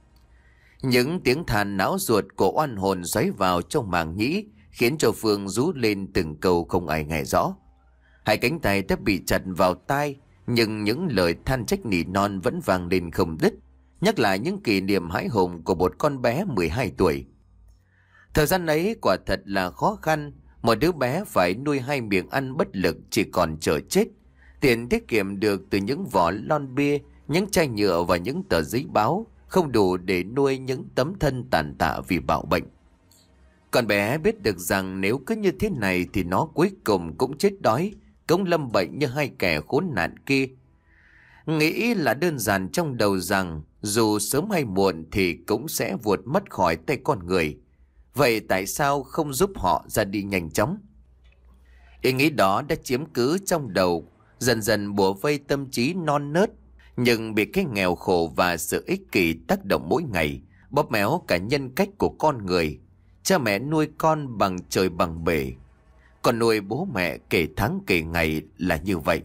Những tiếng than náo ruột của oan hồn xoáy vào trong màng nhĩ, khiến cho Phương rú lên từng câu không ai nghe rõ. Hai cánh tay đã bị chặt vào tai, nhưng những lời than trách nỉ non vẫn vang lên không đứt, nhắc lại những kỷ niệm hãi hùng của một con bé mười hai tuổi. Thời gian ấy quả thật là khó khăn, một đứa bé phải nuôi hai miệng ăn bất lực, chỉ còn chờ chết. Tiền tiết kiệm được từ những vỏ lon bia, những chai nhựa và những tờ giấy báo không đủ để nuôi những tấm thân tàn tạ vì bạo bệnh. Con bé biết được rằng nếu cứ như thế này thì nó cuối cùng cũng chết đói, cũng lâm bệnh như hai kẻ khốn nạn kia. Nghĩ là đơn giản trong đầu rằng dù sớm hay muộn thì cũng sẽ vụt mất khỏi tay con người. Vậy tại sao không giúp họ ra đi nhanh chóng? Ý nghĩ đó đã chiếm cứ trong đầu, dần dần bủa vây tâm trí non nớt, nhưng bị cái nghèo khổ và sự ích kỷ tác động mỗi ngày, bóp méo cả nhân cách của con người. Cha mẹ nuôi con bằng trời bằng bể, còn nuôi bố mẹ kể tháng kể ngày là như vậy.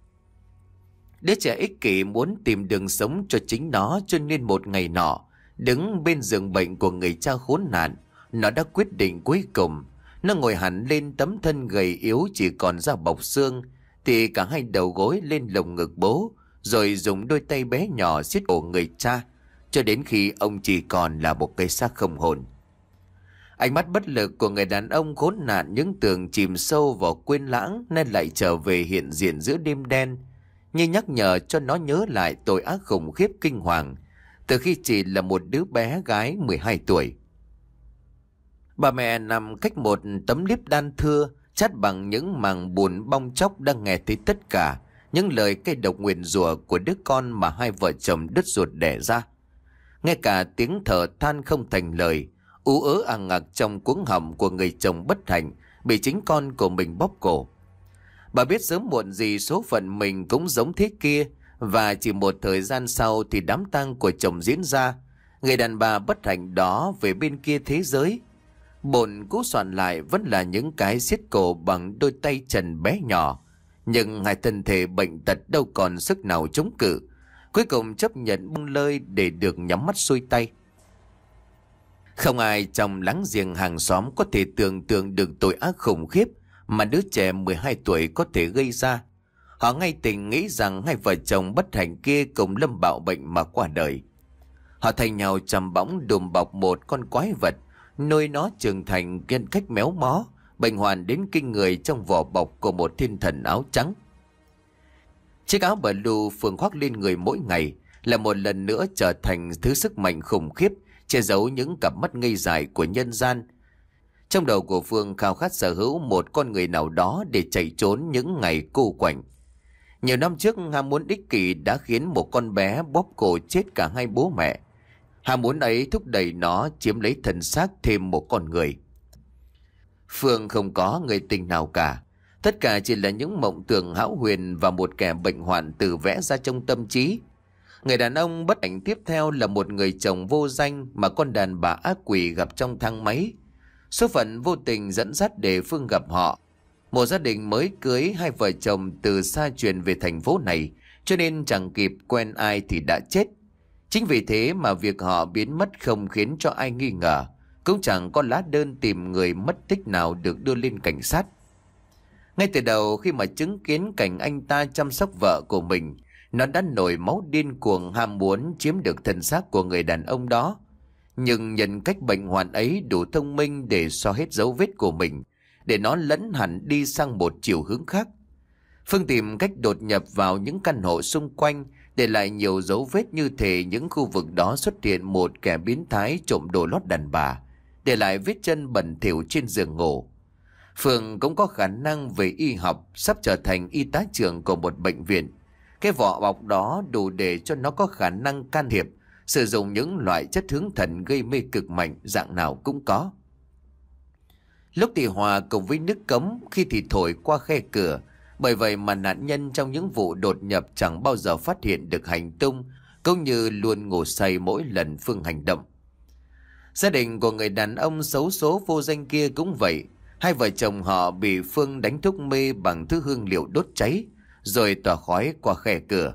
Đứa trẻ ích kỷ muốn tìm đường sống cho chính nó, cho nên một ngày nọ, đứng bên giường bệnh của người cha khốn nạn, nó đã quyết định cuối cùng. Nó ngồi hẳn lên tấm thân gầy yếu chỉ còn da bọc xương, thì cả hai đầu gối lên lồng ngực bố, rồi dùng đôi tay bé nhỏ siết cổ người cha, cho đến khi ông chỉ còn là một cái xác không hồn. Ánh mắt bất lực của người đàn ông khốn nạn, những tưởng chìm sâu vào quên lãng, nên lại trở về hiện diện giữa đêm đen, như nhắc nhở cho nó nhớ lại tội ác khủng khiếp kinh hoàng từ khi chỉ là một đứa bé gái mười hai tuổi. Bà mẹ nằm cách một tấm liếp đan thưa, chát bằng những màng bùn bong chóc, đang nghe thấy tất cả những lời cây độc nguyền rủa của đứa con mà hai vợ chồng đứt ruột đẻ ra. Nghe cả tiếng thở than không thành lời, ú ớ àng ngạc trong cuống họng của người chồng bất hạnh bị chính con của mình bóp cổ. Bà biết sớm muộn gì số phận mình cũng giống thế kia, và chỉ một thời gian sau thì đám tang của chồng diễn ra. Người đàn bà bất hạnh đó về bên kia thế giới. Bồn cú soạn lại vẫn là những cái siết cổ bằng đôi tay trần bé nhỏ, nhưng hai thân thể bệnh tật đâu còn sức nào chống cự, cuối cùng chấp nhận buông lơi để được nhắm mắt xuôi tay. Không ai trong láng giềng hàng xóm có thể tưởng tượng được tội ác khủng khiếp mà đứa trẻ mười hai tuổi có thể gây ra. Họ ngay tình nghĩ rằng hai vợ chồng bất hạnh kia cùng lâm bạo bệnh mà qua đời. Họ thành nhau chầm bõng đùm bọc một con quái vật, nuôi nó trưởng thành nhân cách méo mó, bệnh hoạn đến kinh người trong vỏ bọc của một thiên thần áo trắng. Chiếc áo blue Phương khoác lên người mỗi ngày là một lần nữa trở thành thứ sức mạnh khủng khiếp che giấu những cặp mắt ngây dại của nhân gian. Trong đầu của Phương khao khát sở hữu một con người nào đó để chạy trốn những ngày cô quạnh. Nhiều năm trước, ham muốn ích kỷ đã khiến một con bé bóp cổ chết cả hai bố mẹ. Ham muốn ấy thúc đẩy nó chiếm lấy thân xác thêm một con người. Phương không có người tình nào cả. Tất cả chỉ là những mộng tưởng hão huyền và một kẻ bệnh hoạn tự vẽ ra trong tâm trí. Người đàn ông bất hạnh tiếp theo là một người chồng vô danh mà con đàn bà ác quỷ gặp trong thang máy. Số phận vô tình dẫn dắt để Phương gặp họ. Một gia đình mới cưới, hai vợ chồng từ xa chuyển về thành phố này, cho nên chẳng kịp quen ai thì đã chết. Chính vì thế mà việc họ biến mất không khiến cho ai nghi ngờ, cũng chẳng có lá đơn tìm người mất tích nào được đưa lên cảnh sát. Ngay từ đầu khi mà chứng kiến cảnh anh ta chăm sóc vợ của mình, nó đã nổi máu điên cuồng ham muốn chiếm được thân xác của người đàn ông đó. Nhưng nhân cách bệnh hoạn ấy đủ thông minh để xóa hết dấu vết của mình, để nó lẫn hẳn đi sang một chiều hướng khác. Phương tìm cách đột nhập vào những căn hộ xung quanh, để lại nhiều dấu vết như thể những khu vực đó xuất hiện một kẻ biến thái trộm đồ lót đàn bà, để lại vết chân bẩn thỉu trên giường ngủ. Phương cũng có khả năng về y học, sắp trở thành y tá trưởng của một bệnh viện. Cái vỏ bọc đó đủ để cho nó có khả năng can thiệp, sử dụng những loại chất hướng thần gây mê cực mạnh dạng nào cũng có. Lúc thì hòa cùng với nước cống, khi thì thổi qua khe cửa. Bởi vậy mà nạn nhân trong những vụ đột nhập chẳng bao giờ phát hiện được hành tung, cũng như luôn ngủ say mỗi lần Phương hành động. Gia đình của người đàn ông xấu số vô danh kia cũng vậy. Hai vợ chồng họ bị Phương đánh thuốc mê bằng thứ hương liệu đốt cháy, rồi tỏa khói qua khe cửa.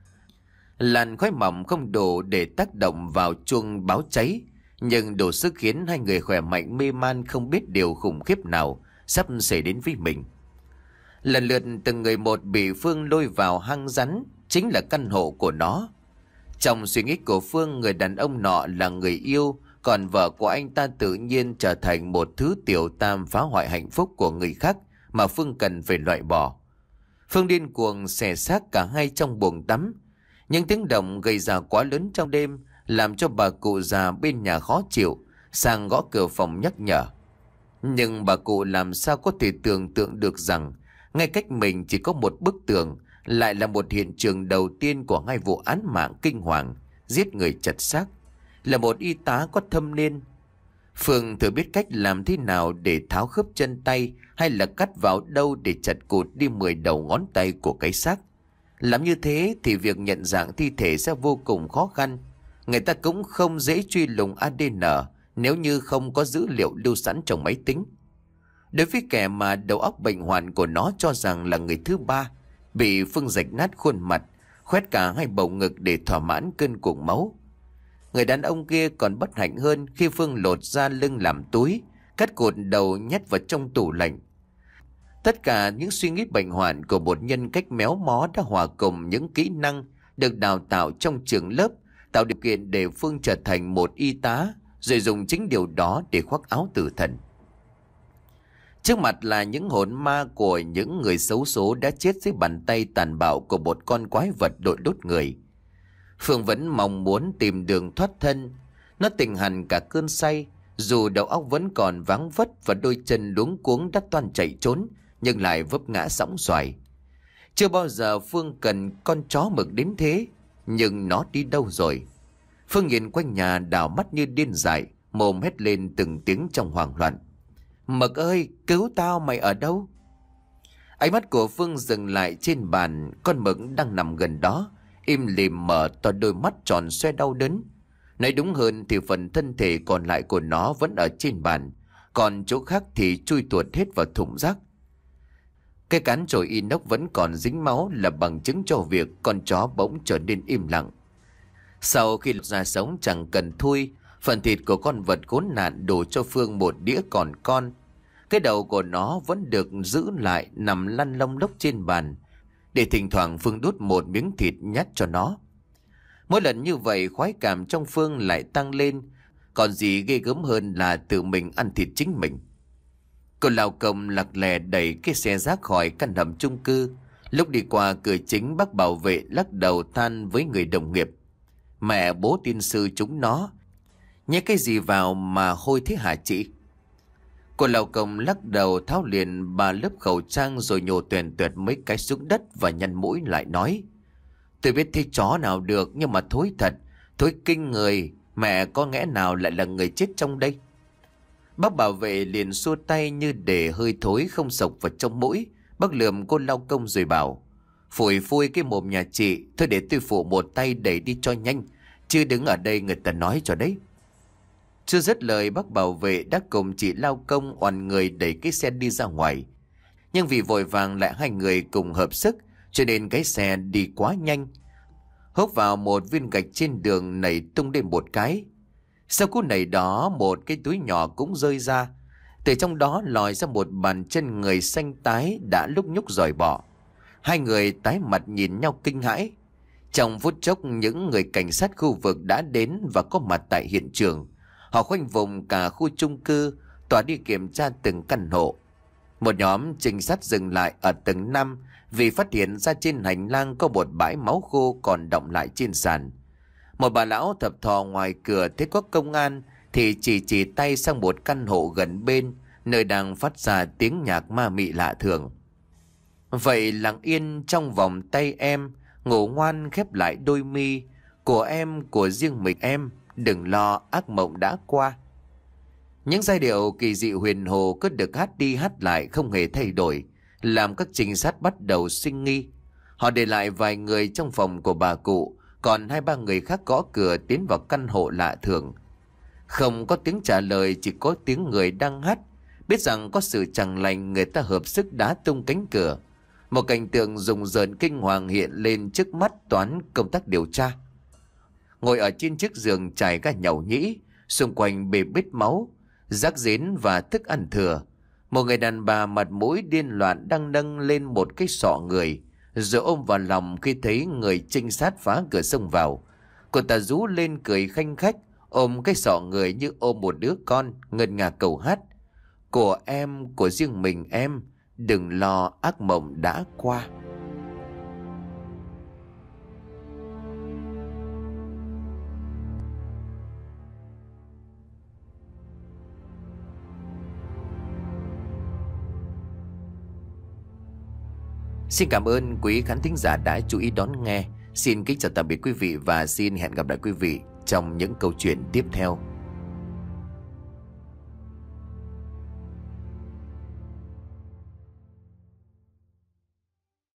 Làn khói mỏng không đủ để tác động vào chuông báo cháy, nhưng đủ sức khiến hai người khỏe mạnh mê man không biết điều khủng khiếp nào sắp xảy đến với mình. Lần lượt từng người một bị Phương lôi vào hang rắn, chính là căn hộ của nó. Trong suy nghĩ của Phương, người đàn ông nọ là người yêu, còn vợ của anh ta tự nhiên trở thành một thứ tiểu tam phá hoại hạnh phúc của người khác mà Phương cần phải loại bỏ. Phương điên cuồng xẻ xác cả hai trong buồng tắm. Những tiếng động gây ra quá lớn trong đêm làm cho bà cụ già bên nhà khó chịu, sang gõ cửa phòng nhắc nhở. Nhưng bà cụ làm sao có thể tưởng tượng được rằng ngay cách mình chỉ có một bức tường lại là một hiện trường đầu tiên của hai vụ án mạng kinh hoàng, giết người chặt xác, là một y tá có thâm niên. Phương thử biết cách làm thế nào để tháo khớp chân tay, hay là cắt vào đâu để chặt cụt đi mười đầu ngón tay của cái xác. Làm như thế thì việc nhận dạng thi thể sẽ vô cùng khó khăn. Người ta cũng không dễ truy lùng a đê en nếu như không có dữ liệu lưu sẵn trong máy tính. Đối với kẻ mà đầu óc bệnh hoạn của nó cho rằng là người thứ ba, bị Phương rạch nát khuôn mặt, khoét cả hai bầu ngực để thỏa mãn cơn cuồng máu. Người đàn ông kia còn bất hạnh hơn khi Phương lột ra lưng làm túi, cắt cụt đầu nhét vào trong tủ lạnh. Tất cả những suy nghĩ bệnh hoạn của một nhân cách méo mó đã hòa cùng những kỹ năng được đào tạo trong trường lớp, tạo điều kiện để Phương trở thành một y tá, rồi dùng chính điều đó để khoác áo tử thần. Trước mặt là những hồn ma của những người xấu số đã chết dưới bàn tay tàn bạo của một con quái vật đội đốt người. Phương vẫn mong muốn tìm đường thoát thân. Nó tỉnh hẳn cả cơn say, dù đầu óc vẫn còn váng vất và đôi chân luống cuống đã toan chạy trốn, nhưng lại vấp ngã sóng xoài. Chưa bao giờ Phương cần con chó mực đến thế, nhưng nó đi đâu rồi? Phương nhìn quanh nhà đảo mắt như điên dại, mồm hét lên từng tiếng trong hoảng loạn. Mực ơi, cứu tao, mày ở đâu? Ánh mắt của Phương dừng lại trên bàn, con mực đang nằm gần đó, im lìm mở to đôi mắt tròn xoe đau đớn. Nói đúng hơn thì phần thân thể còn lại của nó vẫn ở trên bàn, còn chỗ khác thì chui tuột hết vào thùng rác. Cái cán chổi inox vẫn còn dính máu là bằng chứng cho việc con chó bỗng trở nên im lặng. Sau khi lột ra sống chẳng cần thui, phần thịt của con vật khốn nạn đủ cho Phương một đĩa còn con. Cái đầu của nó vẫn được giữ lại nằm lăn lông lốc trên bàn, để thỉnh thoảng Phương đút một miếng thịt nhét cho nó. Mỗi lần như vậy khoái cảm trong Phương lại tăng lên, còn gì ghê gớm hơn là tự mình ăn thịt chính mình. Cô lao công lặc lè đẩy cái xe rác khỏi căn hầm chung cư. Lúc đi qua cửa chính, bác bảo vệ lắc đầu than với người đồng nghiệp. Mẹ bố tiên sư chúng nó, nhét cái gì vào mà hôi thế hả chị? Cô lao công lắc đầu tháo liền ba lớp khẩu trang rồi nhổ tuyển tuyệt mấy cái xuống đất và nhăn mũi lại nói. Tôi biết thấy chó nào được nhưng mà thối thật, thối kinh người, mẹ có lẽ nào lại là người chết trong đây. Bác bảo vệ liền xua tay như để hơi thối không sộc vào trong mũi. Bác lườm cô lao công rồi bảo. Phủi phui cái mồm nhà chị, thôi để tôi phụ một tay đẩy đi cho nhanh, chứ đứng ở đây người ta nói cho đấy. Chưa dứt lời bác bảo vệ đã cùng chị lao công oằn người đẩy cái xe đi ra ngoài. Nhưng vì vội vàng lại hai người cùng hợp sức cho nên cái xe đi quá nhanh, hốc vào một viên gạch trên đường nảy tung lên một cái. Sau cú nảy đó một cái túi nhỏ cũng rơi ra. Từ trong đó lòi ra một bàn chân người xanh tái đã lúc nhúc rời bỏ. Hai người tái mặt nhìn nhau kinh hãi. Trong phút chốc những người cảnh sát khu vực đã đến và có mặt tại hiện trường. Họ khoanh vùng cả khu chung cư, tỏa đi kiểm tra từng căn hộ. Một nhóm trinh sát dừng lại ở tầng năm vì phát hiện ra trên hành lang có một bãi máu khô còn đọng lại trên sàn. Một bà lão thập thò ngoài cửa thấy có công an thì chỉ chỉ tay sang một căn hộ gần bên, nơi đang phát ra tiếng nhạc ma mị lạ thường. Vậy lặng yên trong vòng tay em, ngủ ngoan khép lại đôi mi, của em của riêng mình em, đừng lo ác mộng đã qua. Những giai điệu kỳ dị huyền hồ cứ được hát đi hát lại không hề thay đổi, làm các trinh sát bắt đầu sinh nghi. Họ để lại vài người trong phòng của bà cụ, còn hai ba người khác gõ cửa tiến vào căn hộ lạ thường. Không có tiếng trả lời, chỉ có tiếng người đang hát. Biết rằng có sự chẳng lành, người ta hợp sức đá tung cánh cửa. Một cảnh tượng rùng rợn kinh hoàng hiện lên trước mắt toán công tác điều tra. Ngồi ở trên chiếc giường trải ga nhàu nhĩ, xung quanh bê bết máu, rác rến và thức ăn thừa. Một người đàn bà mặt mũi điên loạn đang nâng lên một cái sọ người, rồi ôm vào lòng khi thấy người trinh sát phá cửa xông vào. Cô ta rú lên cười khanh khách, ôm cái sọ người như ôm một đứa con, ngân nga cầu hát. Của em, của riêng mình em, đừng lo ác mộng đã qua. Xin cảm ơn quý khán thính giả đã chú ý đón nghe. Xin kính chào tạm biệt quý vị và xin hẹn gặp lại quý vị trong những câu chuyện tiếp theo.